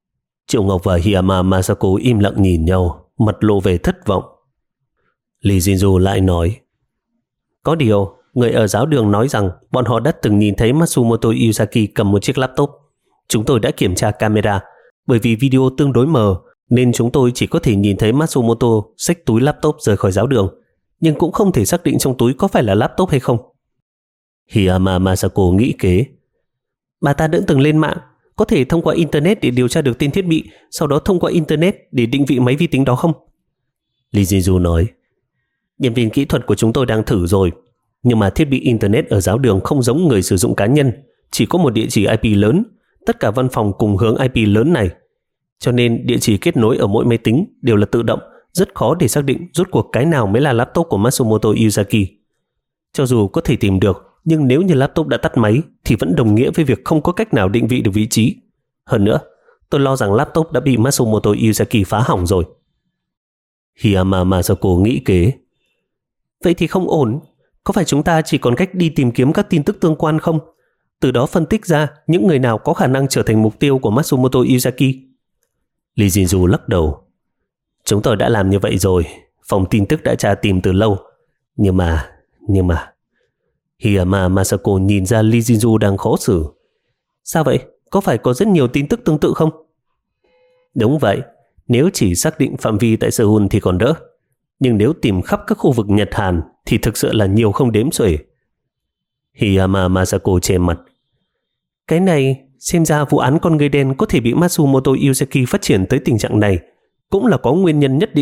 Triệu Ngọc và Hiyama Masako im lặng nhìn nhau, mặt lộ vẻ thất vọng. Lee Jinju lại nói, có điều, người ở giáo đường nói rằng bọn họ đã từng nhìn thấy Matsumoto Yuzaki cầm một chiếc laptop. Chúng tôi đã kiểm tra camera, bởi vì video tương đối mờ nên chúng tôi chỉ có thể nhìn thấy Matsumoto xách túi laptop rời khỏi giáo đường, nhưng cũng không thể xác định trong túi có phải là laptop hay không. Hiyama Masako nghĩ kế. Bà ta đã từng lên mạng, có thể thông qua Internet để điều tra được tên thiết bị, sau đó thông qua Internet để định vị máy vi tính đó không? Lee Jinju nói, nhân viên kỹ thuật của chúng tôi đang thử rồi, nhưng mà thiết bị Internet ở giáo đường không giống người sử dụng cá nhân, chỉ có một địa chỉ i pê lớn, tất cả văn phòng cùng hướng i pê lớn này. Cho nên địa chỉ kết nối ở mỗi máy tính đều là tự động, rất khó để xác định rốt cuộc cái nào mới là laptop của Matsumoto Yuzaki. Cho dù có thể tìm được, nhưng nếu như laptop đã tắt máy thì vẫn đồng nghĩa với việc không có cách nào định vị được vị trí. Hơn nữa, tôi lo rằng laptop đã bị Matsumoto Yuzaki phá hỏng rồi. Hiyama Masako nghĩ kế. Vậy thì không ổn. Có phải chúng ta chỉ còn cách đi tìm kiếm các tin tức tương quan không? Từ đó phân tích ra những người nào có khả năng trở thành mục tiêu của Matsumoto Yuzaki. Lee Jinju lắc đầu. Chúng tôi đã làm như vậy rồi. Phòng tin tức đã tra tìm từ lâu. Nhưng mà... Nhưng mà... Hiyama Masako nhìn ra Lee Jinju đang khó xử. Sao vậy? Có phải có rất nhiều tin tức tương tự không? Đúng vậy. Nếu chỉ xác định phạm vi tại Seoul thì còn đỡ. Nhưng nếu tìm khắp các khu vực Nhật Hàn thì thực sự là nhiều không đếm xuể. Hiyama Masako che mặt. Cái này xem ra vụ án con người đen có thể bị Matsumoto Yuzaki phát triển tới tình trạng này cũng là có nguyên nhân nhất định.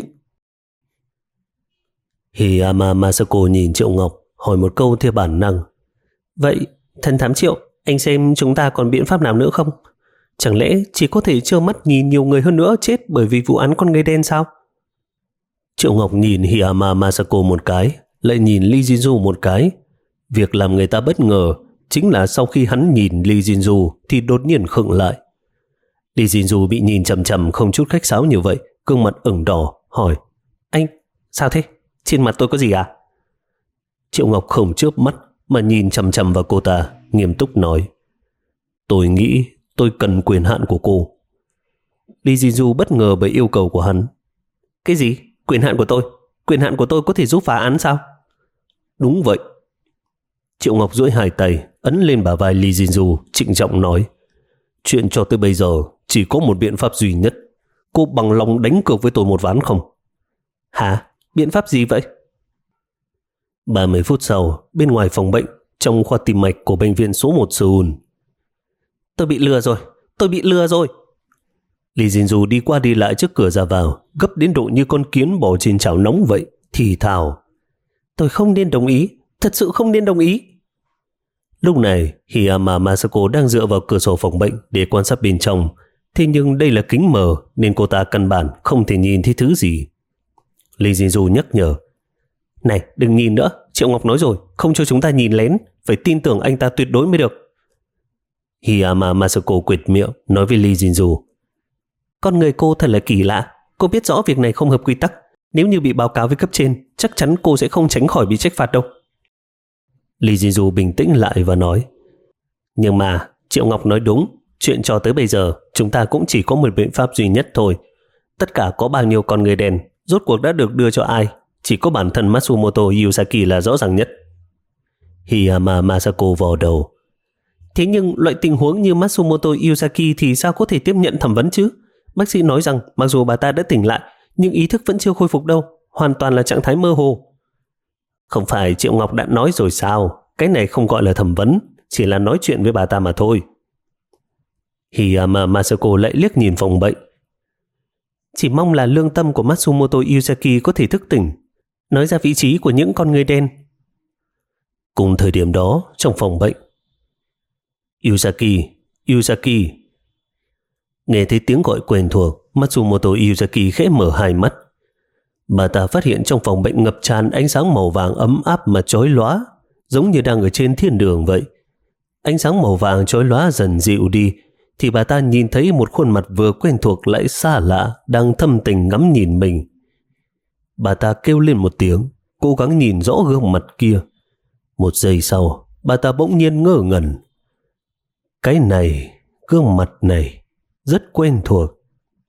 Hiyama Masako nhìn Triệu Ngọc, hỏi một câu theo bản năng. Vậy, thần thám Triệu, anh xem chúng ta còn biện pháp nào nữa không? Chẳng lẽ chỉ có thể trơ mắt nhìn nhiều người hơn nữa chết bởi vì vụ án con người đen sao? Triệu Ngọc nhìn Hiyama Masako một cái, lại nhìn Lee Jinju một cái. Việc làm người ta bất ngờ chính là sau khi hắn nhìn Lee Jinju thì đột nhiên khựng lại. Lee Jinju bị nhìn chằm chằm không chút khách sáo như vậy, gương mặt ửng đỏ, hỏi: Anh, sao thế? Trên mặt tôi có gì à? Triệu Ngọc không chớp mắt mà nhìn chằm chằm vào cô ta, nghiêm túc nói: Tôi nghĩ tôi cần quyền hạn của cô. Lee Jinju bất ngờ bởi yêu cầu của hắn. Cái gì? Quyền hạn của tôi? Quyền hạn của tôi có thể giúp phá án sao? Đúng vậy. Triệu Ngọc duỗi hai tay ấn lên bả vai Lee Jinju, trịnh trọng nói: Chuyện cho tới bây giờ chỉ có một biện pháp duy nhất. Cô bằng lòng đánh cược với tôi một ván không? Hả? Biện pháp gì vậy? ba mươi phút sau, bên ngoài phòng bệnh, trong khoa tim mạch của bệnh viện số một Seoul. Tôi bị lừa rồi, tôi bị lừa rồi. Lee Jinju đi qua đi lại trước cửa ra vào, gấp đến độ như con kiến bò trên chảo nóng vậy, thì thào: Tôi không nên đồng ý, thật sự không nên đồng ý. Lúc này, Hiyama Masako đang dựa vào cửa sổ phòng bệnh để quan sát bên trong. Thế nhưng đây là kính mờ nên cô ta căn bản không thể nhìn thấy thứ gì. Lee Jinju nhắc nhở: Này, đừng nhìn nữa, Triệu Ngọc nói rồi, không cho chúng ta nhìn lén, phải tin tưởng anh ta tuyệt đối mới được. Hiyama Masako quệt miệng nói với Lee Jinju: Con người cô thật là kỳ lạ, cô biết rõ việc này không hợp quy tắc. Nếu như bị báo cáo với cấp trên, chắc chắn cô sẽ không tránh khỏi bị trách phạt đâu. Lee Jinju bình tĩnh lại và nói: Nhưng mà Triệu Ngọc nói đúng, chuyện cho tới bây giờ chúng ta cũng chỉ có một biện pháp duy nhất thôi. Tất cả có bao nhiêu con người đen, rốt cuộc đã được đưa cho ai, chỉ có bản thân Matsumoto Yuzaki là rõ ràng nhất. Hiyama Masako vò đầu: Thế nhưng loại tình huống như Matsumoto Yuzaki thì sao có thể tiếp nhận thẩm vấn chứ? Bác sĩ nói rằng mặc dù bà ta đã tỉnh lại, nhưng ý thức vẫn chưa khôi phục đâu, hoàn toàn là trạng thái mơ hồ. Không phải Triệu Ngọc đã nói rồi sao? Cái này không gọi là thẩm vấn, chỉ là nói chuyện với bà ta mà thôi. Hiyama Masako lại liếc nhìn phòng bệnh. Chỉ mong là lương tâm của Matsumoto Yuzaki có thể thức tỉnh, nói ra vị trí của những con người đen. Cùng thời điểm đó, trong phòng bệnh, Yuzaki, Yuzaki. Nghe thấy tiếng gọi quen thuộc, Matsumoto Yuzaki khẽ mở hai mắt. Bà ta phát hiện trong phòng bệnh ngập tràn ánh sáng màu vàng ấm áp mà chói lóa, giống như đang ở trên thiên đường vậy. Ánh sáng màu vàng chói lóa dần dịu đi, thì bà ta nhìn thấy một khuôn mặt vừa quen thuộc lại xa lạ đang thâm tình ngắm nhìn mình. Bà ta kêu lên một tiếng, cố gắng nhìn rõ gương mặt kia. Một giây sau, bà ta bỗng nhiên ngơ ngẩn. Cái này, gương mặt này rất quen thuộc.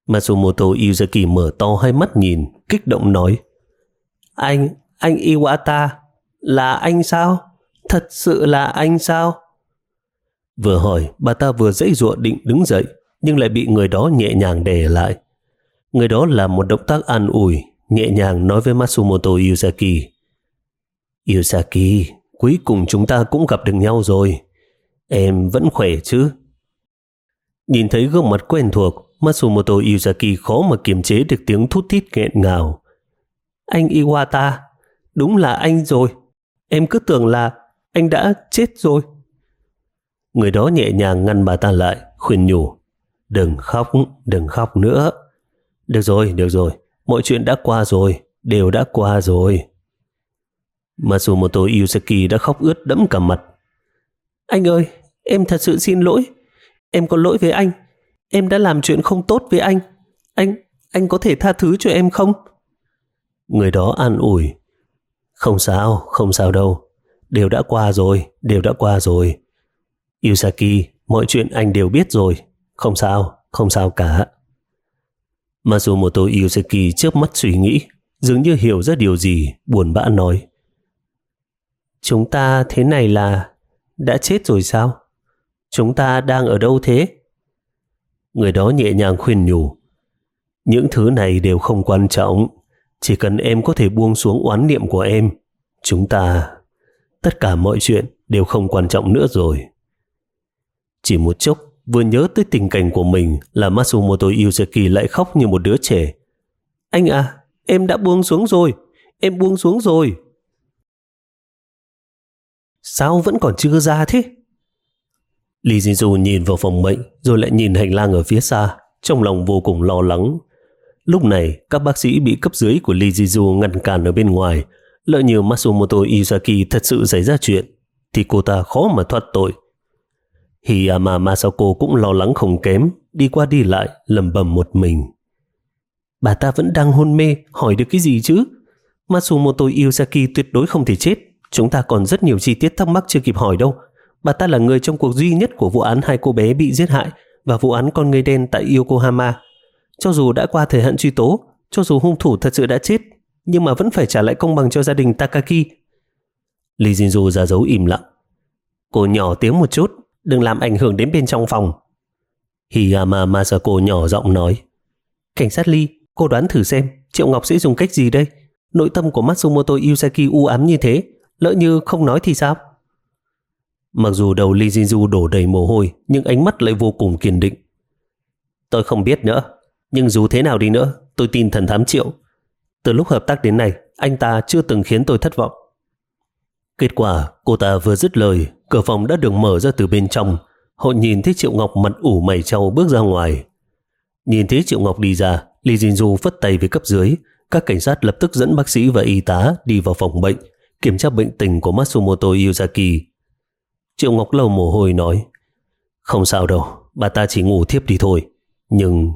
Matsumoto Izaki mở to hai mắt nhìn, kích động nói: Anh, anh Iwata, là anh sao? Thật sự là anh sao? Vừa hỏi, bà ta vừa giãy giụa định đứng dậy, nhưng lại bị người đó nhẹ nhàng đè lại. Người đó làm một động tác an ủi, nhẹ nhàng nói với Matsumoto Izaki: Izaki, cuối cùng chúng ta cũng gặp được nhau rồi. Em vẫn khỏe chứ? Nhìn thấy gương mặt quen thuộc, Matsumoto Izaki khó mà kiềm chế được tiếng thút thít nghẹn ngào. Anh Iwata, đúng là anh rồi. Em cứ tưởng là anh đã chết rồi. Người đó nhẹ nhàng ngăn bà ta lại, khuyên nhủ: Đừng khóc, đừng khóc nữa. Được rồi, được rồi, mọi chuyện đã qua rồi, đều đã qua rồi. Matsumoto Izaki đã khóc ướt đẫm cả mặt. Anh ơi, em thật sự xin lỗi. Em có lỗi với anh. Em đã làm chuyện không tốt với anh. Anh, anh có thể tha thứ cho em không? Người đó an ủi: Không sao, không sao đâu. Đều đã qua rồi, đều đã qua rồi. Izaki, mọi chuyện anh đều biết rồi. Không sao, không sao cả. Matsumoto Izaki chớp mắt suy nghĩ, dường như hiểu ra điều gì, buồn bã nói: Chúng ta thế này là đã chết rồi sao? Chúng ta đang ở đâu thế? Người đó nhẹ nhàng khuyên nhủ: Những thứ này đều không quan trọng. Chỉ cần em có thể buông xuống oán niệm của em, chúng ta, tất cả mọi chuyện đều không quan trọng nữa rồi. Chỉ một chốc, vừa nhớ tới tình cảnh của mình là Matsumoto Izaki lại khóc như một đứa trẻ. Anh à, em đã buông xuống rồi. Em buông xuống rồi. Sao vẫn còn chưa ra thế? Lee Jinju nhìn vào phòng bệnh rồi lại nhìn hành lang ở phía xa, trong lòng vô cùng lo lắng. Lúc này, các bác sĩ bị cấp dưới của Lee Jinju ngăn cản ở bên ngoài. Lỡ như Matsumoto Izaki thật sự xảy ra chuyện, thì cô ta khó mà thoát tội. Hiyama Masako cũng lo lắng không kém, đi qua đi lại, lẩm bẩm một mình. Bà ta vẫn đang hôn mê, hỏi được cái gì chứ? Matsumoto Izaki tuyệt đối không thể chết. Chúng ta còn rất nhiều chi tiết thắc mắc chưa kịp hỏi đâu. Bà ta là người trong cuộc duy nhất của vụ án hai cô bé bị giết hại và vụ án con người đen tại Yokohama. Cho dù đã qua thời hạn truy tố, cho dù hung thủ thật sự đã chết, nhưng mà vẫn phải trả lại công bằng cho gia đình Takaki. Lee Jinju ra dấu im lặng. Cô nhỏ tiếng một chút, đừng làm ảnh hưởng đến bên trong phòng. Hiyama Masako nhỏ giọng nói. Cảnh sát Lee, cô đoán thử xem Triệu Ngọc sẽ dùng cách gì đây? Nội tâm của Matsumoto Izaki u ám như thế, lỡ như không nói thì sao? Mặc dù đầu Lee Jinju đổ đầy mồ hôi, nhưng ánh mắt lại vô cùng kiên định. Tôi không biết nữa, nhưng dù thế nào đi nữa, tôi tin thần thám Triệu. Từ lúc hợp tác đến nay, anh ta chưa từng khiến tôi thất vọng. Kết quả, cô ta vừa dứt lời, cửa phòng đã được mở ra từ bên trong. Họ nhìn thấy Triệu Ngọc mặt ủ mày trao bước ra ngoài. Nhìn thấy Triệu Ngọc đi ra, Lee Jinju phất tay với cấp dưới. Các cảnh sát lập tức dẫn bác sĩ và y tá đi vào phòng bệnh, kiểm tra bệnh tình của Matsumoto Izaki. Triệu Ngọc lau mồ hôi nói, không sao đâu, bà ta chỉ ngủ thiếp đi thôi. Nhưng...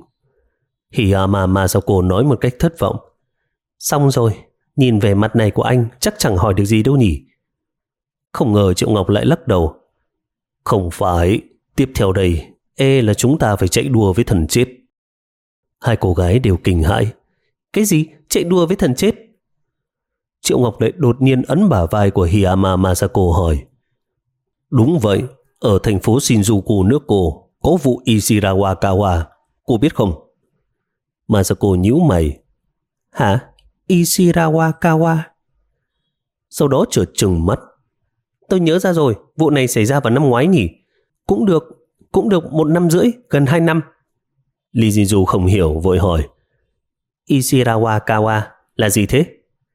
Hiyama Masako nói một cách thất vọng. Xong rồi, nhìn về mặt này của anh chắc chẳng hỏi được gì đâu nhỉ. Không ngờ Triệu Ngọc lại lắc đầu. Không phải, tiếp theo đây, e là chúng ta phải chạy đua với thần chết. Hai cô gái đều kinh hãi. Cái gì? Chạy đua với thần chết? Triệu Ngọc lại đột nhiên ấn bả vai của Hiyama Masako hỏi. Đúng vậy, ở thành phố Shinjuku nước cô có vụ Ishirawa Kawa, cô biết không? Masako nhíu mày. Hả? Ishirawa Kawa? Sau đó chợt trừng mắt. Tôi nhớ ra rồi, vụ này xảy ra vào năm ngoái nhỉ? Cũng được, cũng được một năm rưỡi, gần hai năm. Lee Jinju không hiểu, vội hỏi. Ishirawa Kawa là gì thế?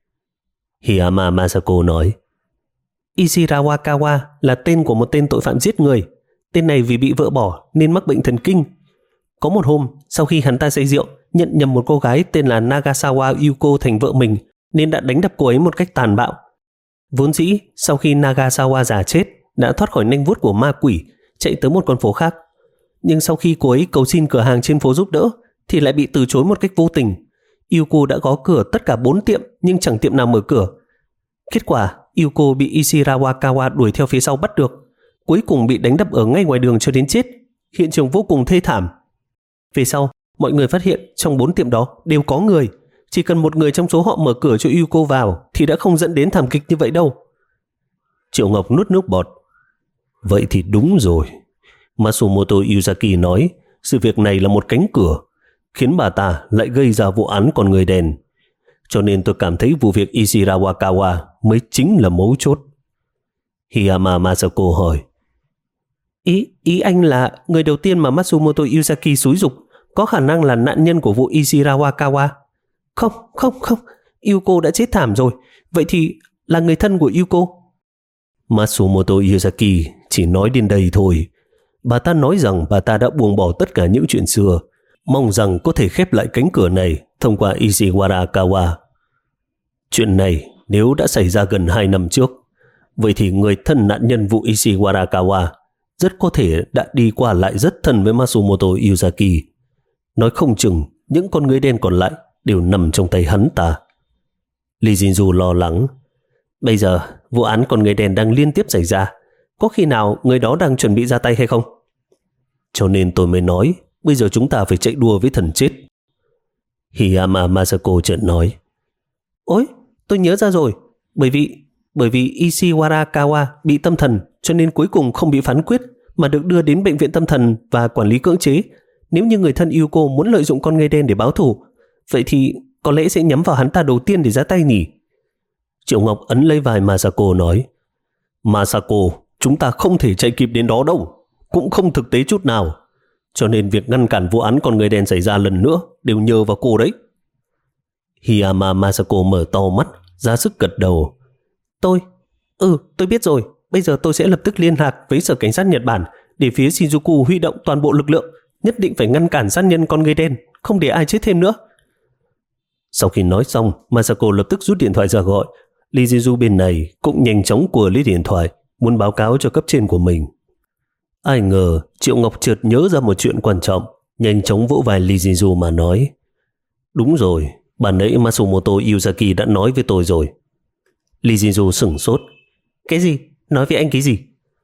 Hiyama Masako nói. Ishirawa Kawa là tên của một tên tội phạm giết người. Tên này vì bị vợ bỏ nên mắc bệnh thần kinh. Có một hôm, sau khi hắn ta say rượu, nhận nhầm một cô gái tên là Nagasawa Yuko thành vợ mình, nên đã đánh đập cô ấy một cách tàn bạo. Vốn dĩ, sau khi Nagasawa già chết, đã thoát khỏi nanh vuốt của ma quỷ, chạy tới một con phố khác. Nhưng sau khi cô ấy cầu xin cửa hàng trên phố giúp đỡ, thì lại bị từ chối một cách vô tình. Yuko đã gõ cửa tất cả bốn tiệm, nhưng chẳng tiệm nào mở cửa. Kết quả, Yuko bị Ishirawa Kawa đuổi theo phía sau bắt được. Cuối cùng bị đánh đập ở ngay ngoài đường cho đến chết. Hiện trường vô cùng thê thảm. Về sau, mọi người phát hiện trong bốn tiệm đó đều có người. Chỉ cần một người trong số họ mở cửa cho Yuko vào thì đã không dẫn đến thảm kịch như vậy đâu. Triệu Ngọc nuốt nước bọt. Vậy thì đúng rồi. Matsumoto Yuzaki nói sự việc này là một cánh cửa, khiến bà ta lại gây ra vụ án con người đèn. Cho nên tôi cảm thấy vụ việc Ishirawa mới chính là mấu chốt. Hiyama Masako hỏi. Ý, ý anh là người đầu tiên mà Matsumoto Yuzaki xúi giục có khả năng là nạn nhân của vụ Ishirawa? Không, không, không. Yuko đã chết thảm rồi. Vậy thì là người thân của Yuko? Matsumoto Yuzaki chỉ nói đến đây thôi. Bà ta nói rằng bà ta đã buông bỏ tất cả những chuyện xưa, mong rằng có thể khép lại cánh cửa này thông qua Ishigawara. Chuyện này nếu đã xảy ra gần hai năm trước, vậy thì người thân nạn nhân vụ Ishigawara rất có thể đã đi qua lại rất thân với Matsumoto Yuzaki. Nói không chừng những con người đen còn lại đều nằm trong tay hắn ta. Lee Jinju lo lắng. Bây giờ vụ án con người đen đang liên tiếp xảy ra, có khi nào người đó đang chuẩn bị ra tay hay không? Cho nên tôi mới nói bây giờ chúng ta phải chạy đua với thần chết. Hiyama Masako chợt nói. Ôi, tôi nhớ ra rồi. Bởi vì bởi vì Ishigawara bị tâm thần, cho nên cuối cùng không bị phán quyết mà được đưa đến bệnh viện tâm thần và quản lý cưỡng chế. Nếu như người thân Yuko muốn lợi dụng con người đen để báo thù, vậy thì có lẽ sẽ nhắm vào hắn ta đầu tiên để ra tay nhỉ? Triệu Ngọc ấn lấy vai Masako nói. Masako, chúng ta không thể chạy kịp đến đó đâu, cũng không thực tế chút nào. Cho nên việc ngăn cản vụ án con người đen xảy ra lần nữa đều nhờ vào cô đấy. Hiyama Masako mở to mắt, ra sức gật đầu. Tôi, ừ tôi biết rồi. Bây giờ tôi sẽ lập tức liên lạc với sở cảnh sát Nhật Bản để phía Shinjuku huy động toàn bộ lực lượng, nhất định phải ngăn cản sát nhân con người đen, không để ai chết thêm nữa. Sau khi nói xong, Masako lập tức rút điện thoại ra gọi. Lee Jinju bên này cũng nhanh chóng của lấy điện thoại, muốn báo cáo cho cấp trên của mình. Ai ngờ Triệu Ngọc chợt nhớ ra một chuyện quan trọng, nhanh chóng vỗ vai Lee Jinju mà nói. Đúng rồi, bản nãy Matsumoto Yuzaki đã nói với tôi rồi. Lee Jinju sửng sốt. Cái gì? Nói với anh cái gì?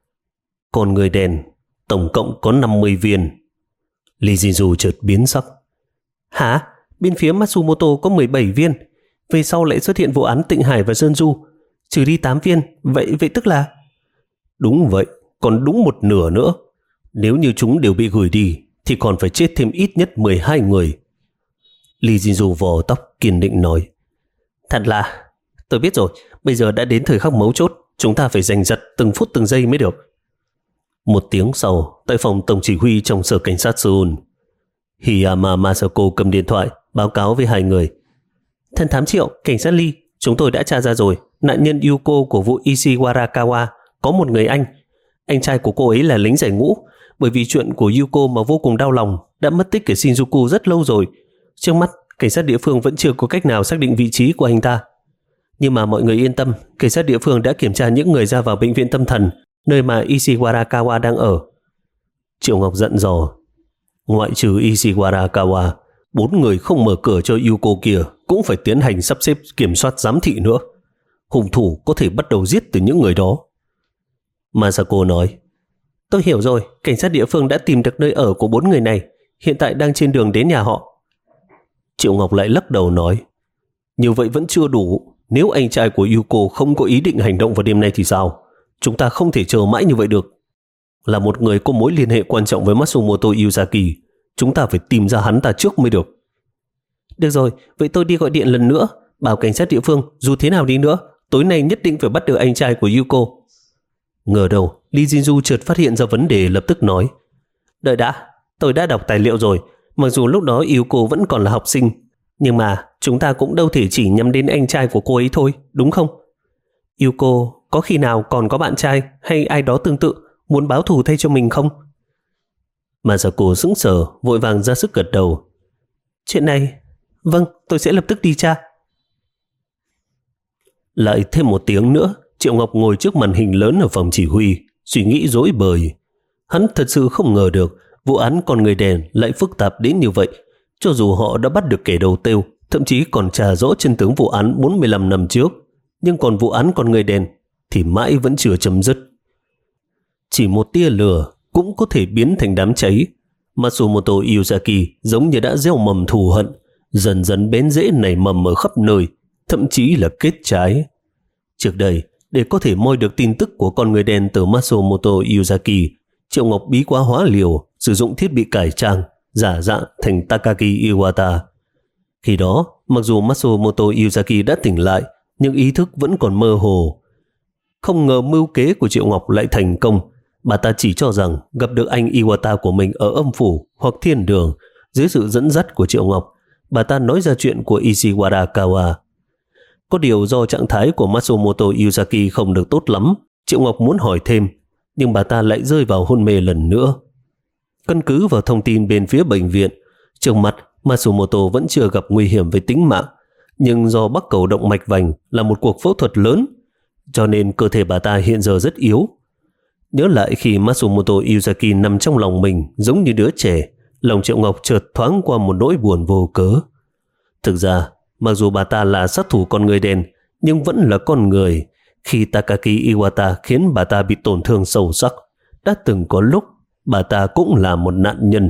Con người đen tổng cộng có năm mươi viên. Lee Jinju chợt biến sắc. Hả? Bên phía Matsumoto có mười bảy viên, về sau lại xuất hiện vụ án Tịnh Hải và Sơn Du, trừ đi tám viên. Vậy vậy tức là... Đúng vậy, còn đúng một nửa nữa. Nếu như chúng đều bị gửi đi thì còn phải chết thêm ít nhất mười hai người. Lee Jinju vò tóc kiên định nói. Thật là... Tôi biết rồi, bây giờ đã đến thời khắc mấu chốt, chúng ta phải giành giật từng phút từng giây mới được. Một tiếng sau, tại phòng tổng chỉ huy trong sở cảnh sát Seoul, Hiyama Masako cầm điện thoại báo cáo với hai người. Thân thám Triệu, cảnh sát Lee, chúng tôi đã tra ra rồi. Nạn nhân Yuko của vụ Ishigawara có một người anh. Anh trai của cô ấy là lính giải ngũ. Bởi vì chuyện của Yuko mà vô cùng đau lòng, đã mất tích ở Shinjuku rất lâu rồi. Trước mắt, cảnh sát địa phương vẫn chưa có cách nào xác định vị trí của anh ta. Nhưng mà mọi người yên tâm, cảnh sát địa phương đã kiểm tra những người ra vào bệnh viện tâm thần, nơi mà Ishigawara đang ở. Triệu Ngọc giận dò. Ngoại trừ Ishigawara, bốn người không mở cửa cho Yuko kia cũng phải tiến hành sắp xếp kiểm soát giám thị nữa. Hung thủ có thể bắt đầu giết từ những người đó. Masako nói. Tôi hiểu rồi, cảnh sát địa phương đã tìm được nơi ở của bốn người này, hiện tại đang trên đường đến nhà họ. Triệu Ngọc lại lắc đầu nói. Như vậy vẫn chưa đủ. Nếu anh trai của Yuko không có ý định hành động vào đêm nay thì sao? Chúng ta không thể chờ mãi như vậy được. Là một người có mối liên hệ quan trọng với Matsumoto Yuzaki, chúng ta phải tìm ra hắn ta trước mới được. Được rồi, vậy tôi đi gọi điện lần nữa, bảo cảnh sát địa phương dù thế nào đi nữa, tối nay nhất định phải bắt được anh trai của Yuko. Ngờ đâu, Lee Jinju chợt phát hiện ra vấn đề, lập tức nói. Đợi đã, tôi đã đọc tài liệu rồi, mặc dù lúc đó Yuko vẫn còn là học sinh, nhưng mà chúng ta cũng đâu thể chỉ nhắm đến anh trai của cô ấy thôi, đúng không? Yuko có khi nào còn có bạn trai hay ai đó tương tự muốn báo thù thay cho mình không? Masako sững sờ, vội vàng ra sức gật đầu. Chuyện này, vâng, tôi sẽ lập tức đi tra. Lại thêm một tiếng nữa, Triệu Ngọc ngồi trước màn hình lớn ở phòng chỉ huy, suy nghĩ rối bời. Hắn thật sự không ngờ được vụ án con người đèn lại phức tạp đến như vậy. Cho dù họ đã bắt được kẻ đầu tiêu, thậm chí còn tra rõ chân tướng vụ án bốn mươi lăm năm trước, nhưng còn vụ án con người đèn thì mãi vẫn chưa chấm dứt. Chỉ một tia lửa cũng có thể biến thành đám cháy. Matsumoto Yuzaki giống như đã gieo mầm thù hận, dần dần bén rễ nảy mầm ở khắp nơi, thậm chí là kết trái. Trước đây, để có thể moi được tin tức của con người đen từ Matsumoto Yuzaki, Triệu Ngọc bí quá hóa liều, sử dụng thiết bị cải trang, giả dạng thành Takagi Iwata. Khi đó, mặc dù Matsumoto Yuzaki đã tỉnh lại, nhưng ý thức vẫn còn mơ hồ. Không ngờ mưu kế của Triệu Ngọc lại thành công. Bà ta chỉ cho rằng gặp được anh Iwata của mình ở âm phủ hoặc thiên đường. Dưới sự dẫn dắt của Triệu Ngọc, bà ta nói ra chuyện của Ishiwara Kawa. Có điều do trạng thái của Matsumoto Yuzaki không được tốt lắm, Triệu Ngọc muốn hỏi thêm, nhưng bà ta lại rơi vào hôn mê lần nữa. Căn cứ vào thông tin bên phía bệnh viện, trước mặt Matsumoto vẫn chưa gặp nguy hiểm về tính mạng, nhưng do bắc cầu động mạch vành là một cuộc phẫu thuật lớn, cho nên cơ thể bà ta hiện giờ rất yếu. Nhớ lại khi Matsumoto Yuzaki nằm trong lòng mình giống như đứa trẻ, lòng Triệu Ngọc chợt thoáng qua một nỗi buồn vô cớ. Thực ra, mặc dù bà ta là sát thủ con người đen, nhưng vẫn là con người. Khi Takagi Iwata khiến bà ta bị tổn thương sâu sắc, đã từng có lúc bà ta cũng là một nạn nhân.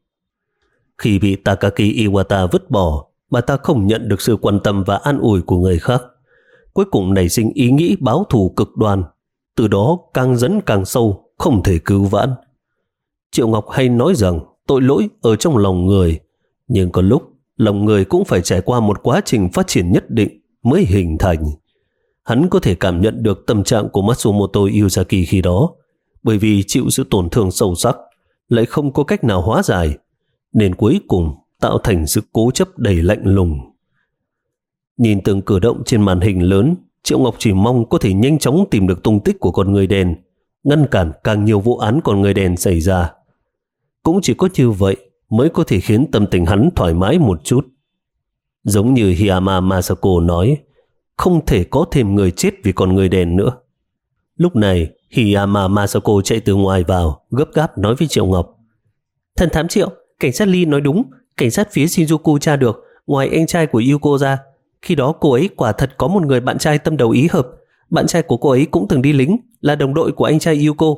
Khi bị Takagi Iwata vứt bỏ, bà ta không nhận được sự quan tâm và an ủi của người khác. Cuối cùng nảy sinh ý nghĩ báo thù cực đoan, từ đó càng dẫn càng sâu, không thể cứu vãn. Triệu Ngọc hay nói rằng tội lỗi ở trong lòng người, nhưng có lúc lòng người cũng phải trải qua một quá trình phát triển nhất định mới hình thành. Hắn có thể cảm nhận được tâm trạng của Matsumoto Yuzaki khi đó, bởi vì chịu sự tổn thương sâu sắc, lại không có cách nào hóa giải, nên cuối cùng tạo thành sự cố chấp đầy lạnh lùng. Nhìn từng cử động trên màn hình lớn, Triệu Ngọc chỉ mong có thể nhanh chóng tìm được tung tích của con người đen, ngăn cản càng nhiều vụ án con người đen xảy ra. Cũng chỉ có như vậy mới có thể khiến tâm tình hắn thoải mái một chút. Giống như Hiyama Masako nói, không thể có thêm người chết vì con người đen nữa. Lúc này, Hiyama Masako chạy từ ngoài vào, gấp gáp nói với Triệu Ngọc. Thần thám Triệu, cảnh sát Lee nói đúng, cảnh sát phía Shinjuku tra được, ngoài anh trai của Yuko ra, khi đó cô ấy quả thật có một người bạn trai tâm đầu ý hợp. Bạn trai của cô ấy cũng từng đi lính, là đồng đội của anh trai Yuko.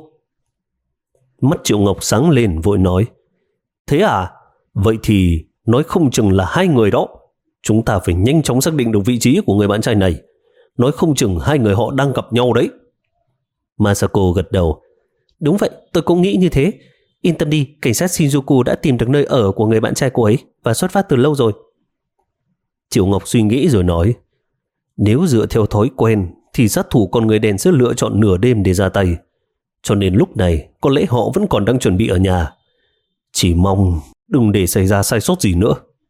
Mắt Triệu Ngọc sáng lên vội nói, thế à? Vậy thì nói không chừng là hai người đó. Chúng ta phải nhanh chóng xác định được vị trí của người bạn trai này. Nói không chừng hai người họ đang gặp nhau đấy. Masako gật đầu. Đúng vậy, tôi cũng nghĩ như thế. Yên tâm đi, cảnh sát Shinjuku đã tìm được nơi ở của người bạn trai cô ấy và xuất phát từ lâu rồi. Triệu Ngọc suy nghĩ rồi nói, nếu dựa theo thói quen thì sát thủ con người đen sẽ lựa chọn nửa đêm để ra tay. Cho nên lúc này có lẽ họ vẫn còn đang chuẩn bị ở nhà. Chỉ mong đừng để xảy ra sai sót gì nữa.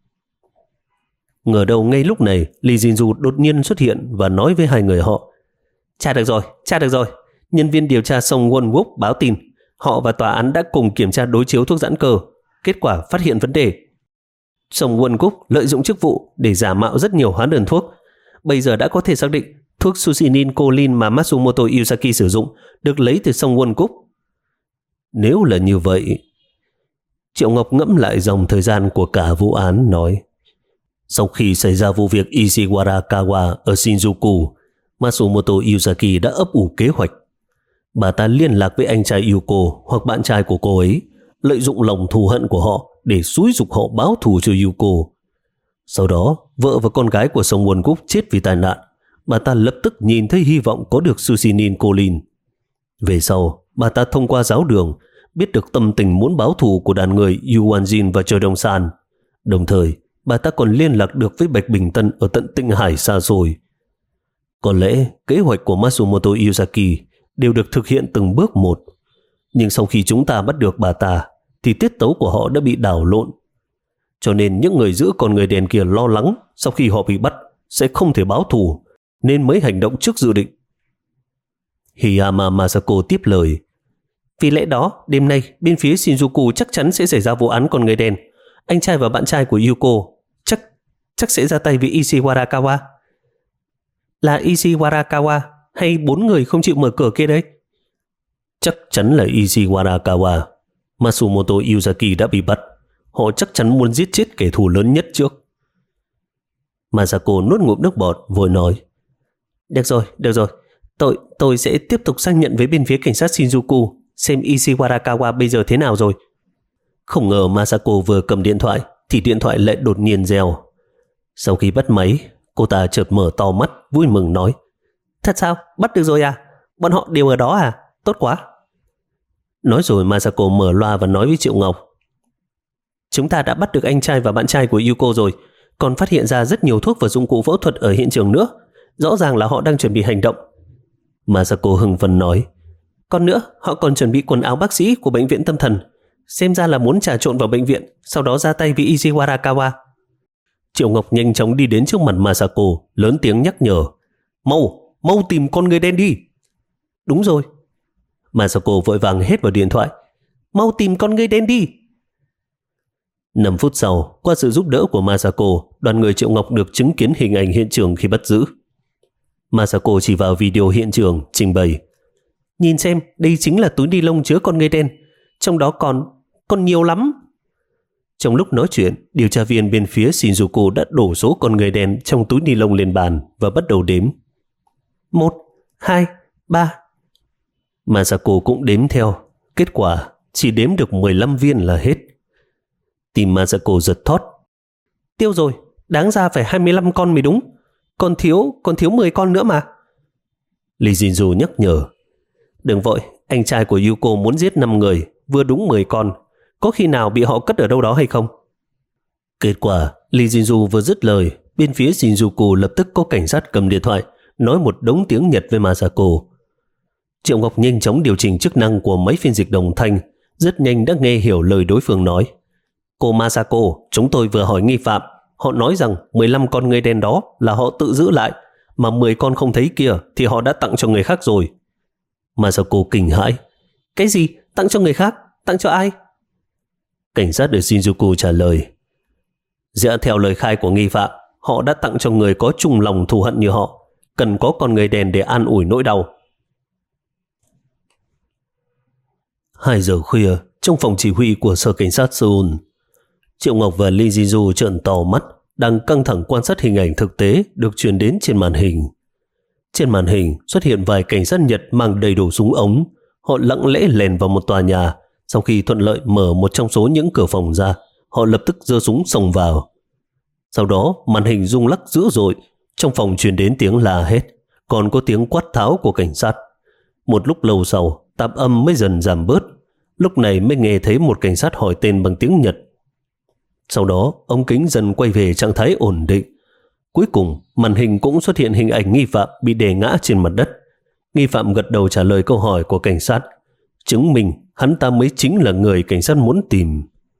Ngờ đâu ngay lúc này Lee Jinju đột nhiên xuất hiện và nói với hai người họ, tra được rồi, tra được rồi. Nhân viên điều tra Song Won Wook báo tin họ và tòa án đã cùng kiểm tra đối chiếu thuốc giãn cơ. Kết quả phát hiện vấn đề. Song Won Wook lợi dụng chức vụ để giả mạo rất nhiều hóa đơn thuốc. Bây giờ đã có thể xác định thuốc Sucinin Colin mà Matsumoto Yuzaki sử dụng được lấy từ Song Won Wook. Nếu là như vậy, Triệu Ngọc ngẫm lại dòng thời gian của cả vụ án nói, sau khi xảy ra vụ việc Ishiwara Kawa ở Shinjuku, Matsumoto Yuzaki đã ấp ủ kế hoạch. Bà ta liên lạc với anh trai Yuko hoặc bạn trai của cô ấy, lợi dụng lòng thù hận của họ để xúi giục họ báo thù cho Yuko. Sau đó, vợ và con gái của Song Won Wook chết vì tai nạn. Bà ta lập tức nhìn thấy hy vọng có được Sucinin Colin. Về sau, bà ta thông qua giáo đường biết được tâm tình muốn báo thù của đàn người Yu Wanjin và Choi Dong San. Đồng thời, bà ta còn liên lạc được với Bạch Bình Tân ở tận Tịnh Hải xa xôi. Có lẽ kế hoạch của Matsumoto Yuzaki đều được thực hiện từng bước một. Nhưng sau khi chúng ta bắt được bà ta, thì tiết tấu của họ đã bị đảo lộn. Cho nên những người giữ con người đen kia lo lắng sau khi họ bị bắt sẽ không thể báo thù, nên mới hành động trước dự định. Hiyama Masako tiếp lời, vì lẽ đó, đêm nay bên phía Shinjuku chắc chắn sẽ xảy ra vụ án con người đen. Anh trai và bạn trai của Yuko chắc chắc sẽ ra tay với Ishiwara Kawa. Là Ishiwara Kawa hay bốn người không chịu mở cửa kia đấy? Chắc chắn là Ishiwara Kawa. Matsumoto Yuzaki đã bị bắt. Họ chắc chắn muốn giết chết kẻ thù lớn nhất trước. Masako nuốt ngụm nước bọt vội nói, được rồi, được rồi. Tôi, tôi sẽ tiếp tục xác nhận với bên phía cảnh sát Shinjuku xem Ishiwara Kawa bây giờ thế nào rồi. Không ngờ Masako vừa cầm điện thoại thì điện thoại lại đột nhiên reo. Sau khi bắt máy, cô ta chợt mở to mắt vui mừng nói: Thật sao? Bắt được rồi à? Bọn họ đều ở đó à? Tốt quá. Nói rồi Masako mở loa và nói với Triệu Ngọc: Chúng ta đã bắt được anh trai và bạn trai của Yuko rồi, còn phát hiện ra rất nhiều thuốc và dụng cụ phẫu thuật ở hiện trường nữa. Rõ ràng là họ đang chuẩn bị hành động. Masako hưng phấn nói: Còn nữa, họ còn chuẩn bị quần áo bác sĩ của bệnh viện tâm thần. Xem ra là muốn trà trộn vào bệnh viện, sau đó ra tay với Ishi Arakawa. Triệu Ngọc nhanh chóng đi đến trước mặt Masako, lớn tiếng nhắc nhở: Mau, mau tìm con người đen đi. Đúng rồi. Masako vội vàng hét vào điện thoại: Mau tìm con người đen đi. Năm phút sau, qua sự giúp đỡ của Masako, đoàn người Triệu Ngọc được chứng kiến hình ảnh hiện trường khi bắt giữ. Masako chỉ vào video hiện trường, trình bày: Nhìn xem, đây chính là túi ni lông chứa con người đen. Trong đó còn, còn nhiều lắm. Trong lúc nói chuyện, điều tra viên bên phía Shinjuku đã đổ số con người đen trong túi ni lông lên bàn và bắt đầu đếm. Một, hai, ba. Masako cũng đếm theo. Kết quả, chỉ đếm được mười lăm viên là hết. Tim Masako giật thót. Tiêu rồi, đáng ra phải hai mươi lăm con mới đúng. Còn thiếu, còn thiếu mười con nữa mà. Lee Jinju nhắc nhở: Đừng vội, anh trai của Yuko muốn giết năm người, vừa đúng mười con. Có khi nào bị họ cất ở đâu đó hay không? Kết quả, Lee Jinju vừa dứt lời, bên phía Shinjuku lập tức có cảnh sát cầm điện thoại, nói một đống tiếng Nhật với Masako. Triệu Ngọc nhanh chóng điều chỉnh chức năng của máy phiên dịch đồng thanh, rất nhanh đã nghe hiểu lời đối phương nói. Cô Masako, chúng tôi vừa hỏi nghi phạm. Họ nói rằng mười lăm con người đen đó là họ tự giữ lại, mà mười con không thấy kia thì họ đã tặng cho người khác rồi. Masako kinh hãi. Cái gì? Tặng cho người khác? Tặng cho ai? Cảnh sát ở Shinjuku trả lời: Dựa theo lời khai của nghi phạm, họ đã tặng cho người có chung lòng thù hận như họ, cần có con người đen để an ủi nỗi đau. Hai giờ khuya, trong phòng chỉ huy của sở cảnh sát Seoul, Triệu Ngọc và Lee Ji-ju trợn to mắt, đang căng thẳng quan sát hình ảnh thực tế được truyền đến trên màn hình. Trên màn hình xuất hiện vài cảnh sát Nhật mang đầy đủ súng ống. Họ lặng lẽ lèn vào một tòa nhà. Sau khi thuận lợi mở một trong số những cửa phòng ra, họ lập tức giơ súng xông vào. Sau đó màn hình rung lắc dữ dội, trong phòng truyền đến tiếng la hét, còn có tiếng quát tháo của cảnh sát. Một lúc lâu sau, tạp âm mới dần giảm bớt. Lúc này mới nghe thấy một cảnh sát hỏi tên bằng tiếng Nhật. Sau đó ống kính dần quay về trạng thái ổn định. Cuối cùng màn hình cũng xuất hiện hình ảnh nghi phạm bị đè ngã trên mặt đất. Nghi phạm gật đầu trả lời câu hỏi của cảnh sát, chứng minh hắn ta mới chính là người cảnh sát muốn tìm.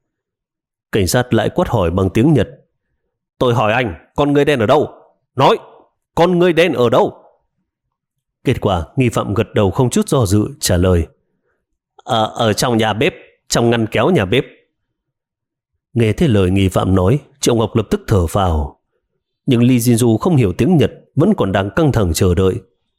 Cảnh sát lại quát hỏi bằng tiếng Nhật: Tôi hỏi anh, con người đen ở đâu? Nói, con người đen ở đâu? Kết quả nghi phạm gật đầu không chút do dự trả lời: À, ở trong nhà bếp, trong ngăn kéo nhà bếp. Nghe thấy lời nghi phạm nói, Triệu Ngọc lập tức thở phào. Nhưng Lee Jinju không hiểu tiếng Nhật, vẫn còn đang căng thẳng chờ đợi.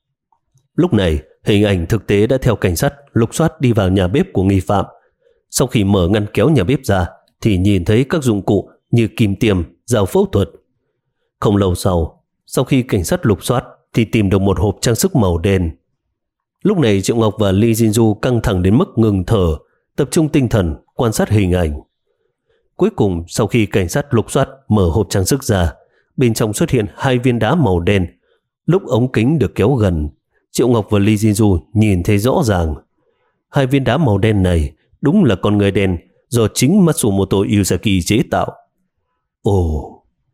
Lúc này, hình ảnh thực tế đã theo cảnh sát lục soát đi vào nhà bếp của nghi phạm. Sau khi mở ngăn kéo nhà bếp ra, thì nhìn thấy các dụng cụ như kim tiêm, dao phẫu thuật. Không lâu sau, sau khi cảnh sát lục soát, thì tìm được một hộp trang sức màu đen. Lúc này Triệu Ngọc và Lee Jinju căng thẳng đến mức ngừng thở, tập trung tinh thần quan sát hình ảnh. Cuối cùng, sau khi cảnh sát lục soát mở hộp trang sức ra, bên trong xuất hiện hai viên đá màu đen. Lúc ống kính được kéo gần, Triệu Ngọc và Lee Jinju nhìn thấy rõ ràng. Hai viên đá màu đen này đúng là con người đen do chính Matsumoto Yuzaki chế tạo. Ồ!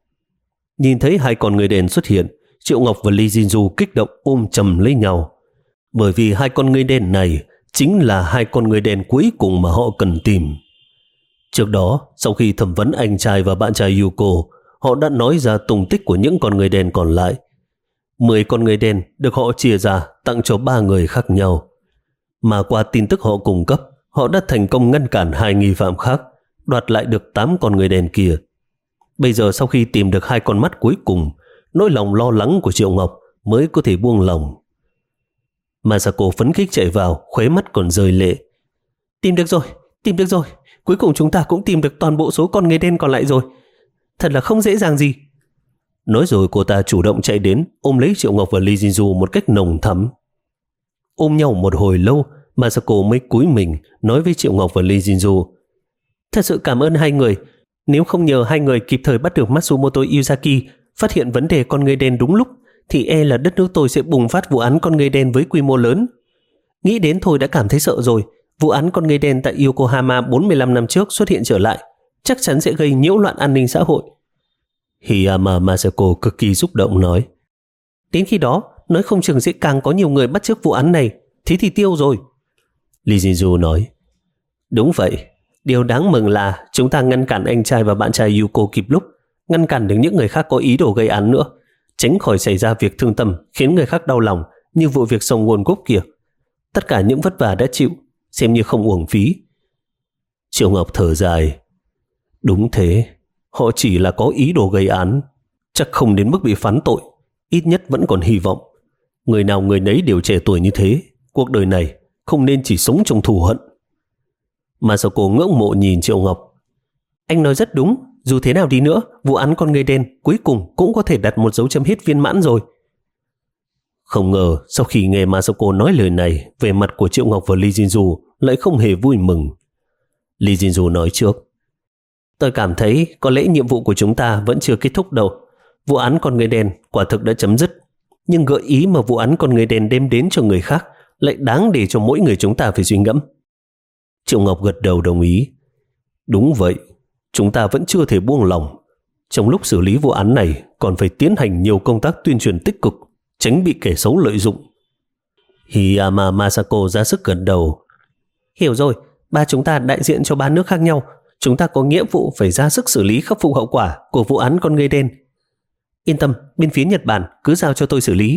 Nhìn thấy hai con người đen xuất hiện, Triệu Ngọc và Lee Jinju kích động ôm chầm lấy nhau. Bởi vì hai con người đen này chính là hai con người đen cuối cùng mà họ cần tìm. Trước đó, sau khi thẩm vấn anh trai và bạn trai Yuko, họ đã nói ra tung tích của những con người đen còn lại. Mười con người đen được họ chia ra tặng cho ba người khác nhau. Mà qua tin tức họ cung cấp, họ đã thành công ngăn cản hai nghi phạm khác, đoạt lại được tám con người đen kia. Bây giờ sau khi tìm được hai con mắt cuối cùng, nỗi lòng lo lắng của Triệu Ngọc mới có thể buông lòng. Masako phấn khích chạy vào, khóe mắt còn rơi lệ. Tìm được rồi, tìm được rồi. Cuối cùng chúng ta cũng tìm được toàn bộ số con người đen còn lại rồi. Thật là không dễ dàng gì. Nói rồi cô ta chủ động chạy đến, ôm lấy Triệu Ngọc và Lee Jinju một cách nồng thắm. Ôm nhau một hồi lâu, Masako mới cúi mình nói với Triệu Ngọc và Lee Jinju: Thật sự cảm ơn hai người. Nếu không nhờ hai người kịp thời bắt được Matsumoto Yuzaki, phát hiện vấn đề con người đen đúng lúc, thì e là đất nước tôi sẽ bùng phát vụ án con người đen với quy mô lớn. Nghĩ đến thôi đã cảm thấy sợ rồi. Vụ án con người đen tại Yokohama bốn mươi lăm năm trước xuất hiện trở lại, chắc chắn sẽ gây nhiễu loạn an ninh xã hội. Hiyama Masako cực kỳ xúc động nói. Đến khi đó, nói không chừng sẽ càng có nhiều người bắt chước vụ án này, thế thì tiêu rồi. Lee Jinju nói. Đúng vậy, điều đáng mừng là chúng ta ngăn cản anh trai và bạn trai Yuko kịp lúc, ngăn cản được những người khác có ý đồ gây án nữa, tránh khỏi xảy ra việc thương tâm khiến người khác đau lòng như vụ việc sông nguồn gốc kia. Tất cả những vất vả đã chịu, xem như không uổng phí. Triệu Ngọc thở dài. Đúng thế, họ chỉ là có ý đồ gây án, chắc không đến mức bị phán tội, ít nhất vẫn còn hy vọng. Người nào người nấy đều trẻ tuổi như thế, cuộc đời này không nên chỉ sống trong thù hận. Masako ngưỡng mộ nhìn Triệu Ngọc. Anh nói rất đúng, dù thế nào đi nữa, vụ án con người đen cuối cùng cũng có thể đặt một dấu chấm hết viên mãn rồi. Không ngờ sau khi nghe Masako nói lời này, về mặt của Triệu Ngọc và Lee Jinju lại không hề vui mừng. Lee Jinju nói trước. Tôi cảm thấy có lẽ nhiệm vụ của chúng ta vẫn chưa kết thúc đâu. Vụ án con người đen quả thực đã chấm dứt, nhưng gợi ý mà vụ án con người đen đem đến cho người khác lại đáng để cho mỗi người chúng ta phải suy ngẫm. Triệu Ngọc gật đầu đồng ý. Đúng vậy, chúng ta vẫn chưa thể buông lỏng. Trong lúc xử lý vụ án này còn phải tiến hành nhiều công tác tuyên truyền tích cực, tránh bị kẻ xấu lợi dụng. Hiyama Masako ra sức gật đầu. Hiểu rồi, ba chúng ta đại diện cho ba nước khác nhau, chúng ta có nghĩa vụ phải ra sức xử lý khắc phục hậu quả của vụ án con người đen. Yên tâm, bên phía Nhật Bản cứ giao cho tôi xử lý.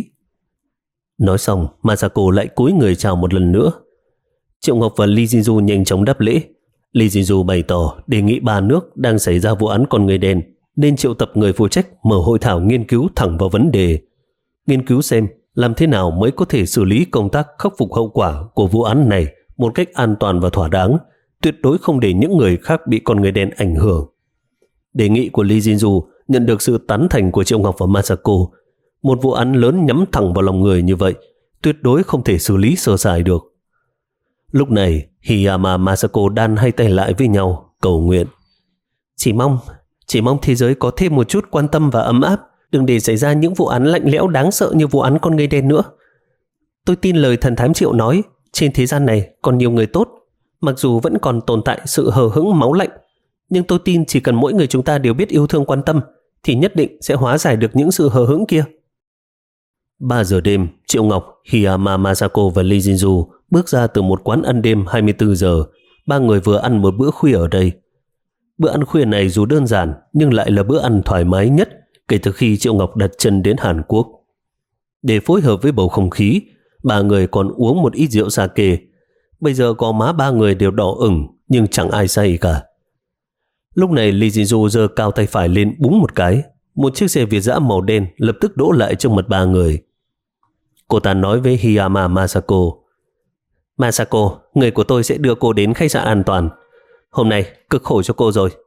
Nói xong, Masako lại cúi người chào một lần nữa. Triệu Ngọc và Lee Jinju nhanh chóng đáp lễ. Lee Jinju bày tỏ đề nghị ba nước đang xảy ra vụ án con người đen nên triệu tập người phụ trách mở hội thảo nghiên cứu thẳng vào vấn đề, nghiên cứu xem làm thế nào mới có thể xử lý công tác khắc phục hậu quả của vụ án này một cách an toàn và thỏa đáng, tuyệt đối không để những người khác bị con người đen ảnh hưởng. Đề nghị của Lee Jinju nhận được sự tán thành của Triệu Ngọc và Masako. Một vụ án lớn nhắm thẳng vào lòng người như vậy, tuyệt đối không thể xử lý sơ sài được. Lúc này, Hiyama Masako đan hai tay lại với nhau, cầu nguyện. Chỉ mong, chỉ mong thế giới có thêm một chút quan tâm và ấm áp, đừng để xảy ra những vụ án lạnh lẽo đáng sợ như vụ án con người đen nữa. Tôi tin lời thần thám Triệu nói, trên thế gian này còn nhiều người tốt, mặc dù vẫn còn tồn tại sự hờ hững máu lạnh, nhưng tôi tin chỉ cần mỗi người chúng ta đều biết yêu thương quan tâm, thì nhất định sẽ hóa giải được những sự hờ hững kia. ba giờ đêm, Triệu Ngọc, Hiyama Masako và Lee Jinju bước ra từ một quán ăn đêm hai mươi tư giờ. Ba người vừa ăn một bữa khuya ở đây. Bữa ăn khuya này dù đơn giản nhưng lại là bữa ăn thoải mái nhất kể từ khi Triệu Ngọc đặt chân đến Hàn Quốc. Để phối hợp với bầu không khí, ba người còn uống một ít rượu sake. Bây giờ có má ba người đều đỏ ửng nhưng chẳng ai say cả. Lúc này Lee Jinju giơ cao tay phải lên búng một cái. Một chiếc xe Việt dã màu đen lập tức đỗ lại trước mặt ba người. Cô ta nói với Hiyama Masako. Masako, người của tôi sẽ đưa cô đến khách sạn an toàn. Hôm nay cực khổ cho cô rồi.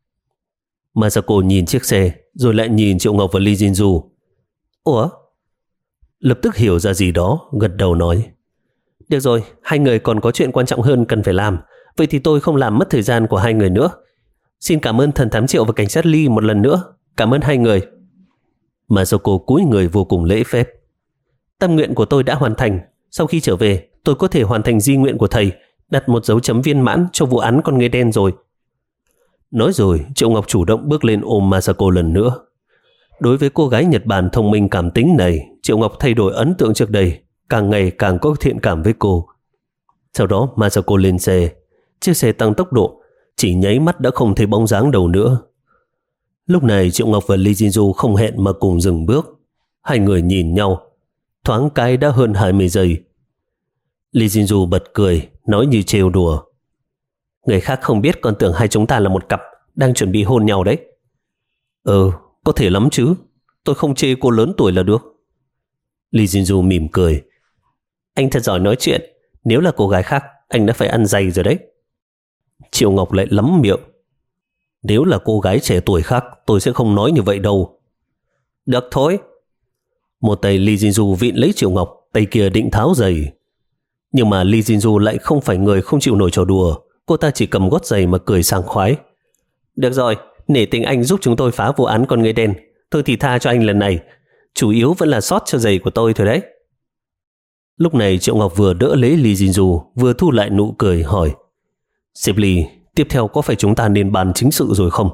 Masako nhìn chiếc xe rồi lại nhìn Triệu Ngọc và Lee Jinju. Ủa? Lập tức hiểu ra gì đó, gật đầu nói. Được rồi, hai người còn có chuyện quan trọng hơn cần phải làm. Vậy thì tôi không làm mất thời gian của hai người nữa. Xin cảm ơn thần thám Triệu và cảnh sát Lee một lần nữa. Cảm ơn hai người. Masako cúi người vô cùng lễ phép. Tâm nguyện của tôi đã hoàn thành. Sau khi trở về, tôi có thể hoàn thành di nguyện của thầy, đặt một dấu chấm viên mãn cho vụ án con người đen rồi. Nói rồi, Triệu Ngọc chủ động bước lên ôm Masako lần nữa. Đối với cô gái Nhật Bản thông minh cảm tính này, Triệu Ngọc thay đổi ấn tượng trước đây, càng ngày càng có thiện cảm với cô. Sau đó Masako lên xe. Chiếc xe tăng tốc độ, chỉ nháy mắt đã không thấy bóng dáng đâu nữa. Lúc này Triệu Ngọc và Lee Jinju không hẹn mà cùng dừng bước. Hai người nhìn nhau, thoáng cái đã hơn hai mươi giây. Lee Jinju bật cười, nói như trêu đùa. Người khác không biết còn tưởng hai chúng ta là một cặp đang chuẩn bị hôn nhau đấy. Ừ, có thể lắm chứ. Tôi không chê cô lớn tuổi là được. Lee Jinju mỉm cười. Anh thật giỏi nói chuyện. Nếu là cô gái khác, anh đã phải ăn dày rồi đấy. Triệu Ngọc lại lắm miệng. Nếu là cô gái trẻ tuổi khác, tôi sẽ không nói như vậy đâu. Được thôi. Một tay Lee Jinju vịn lấy Triệu Ngọc, tay kia định tháo giày. Nhưng mà Lee Jinju lại không phải người không chịu nổi trò đùa. cô ta chỉ cầm gót giày mà cười sảng khoái. Được rồi, nể tình anh giúp chúng tôi phá vụ án con người đen, tôi thì tha cho anh lần này. Chủ yếu vẫn là sót cho giày của tôi thôi đấy. Lúc này Triệu Ngọc vừa đỡ lấy Lee Jin-ju, vừa thu lại nụ cười hỏi: Sếp Lee, tiếp theo có phải chúng ta nên bàn chính sự rồi không?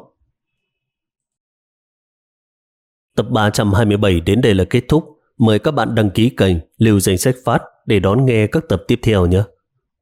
Tập ba trăm hai mươi bảy đến đây là kết thúc. Mời các bạn đăng ký kênh, lưu danh sách phát để đón nghe các tập tiếp theo nhé.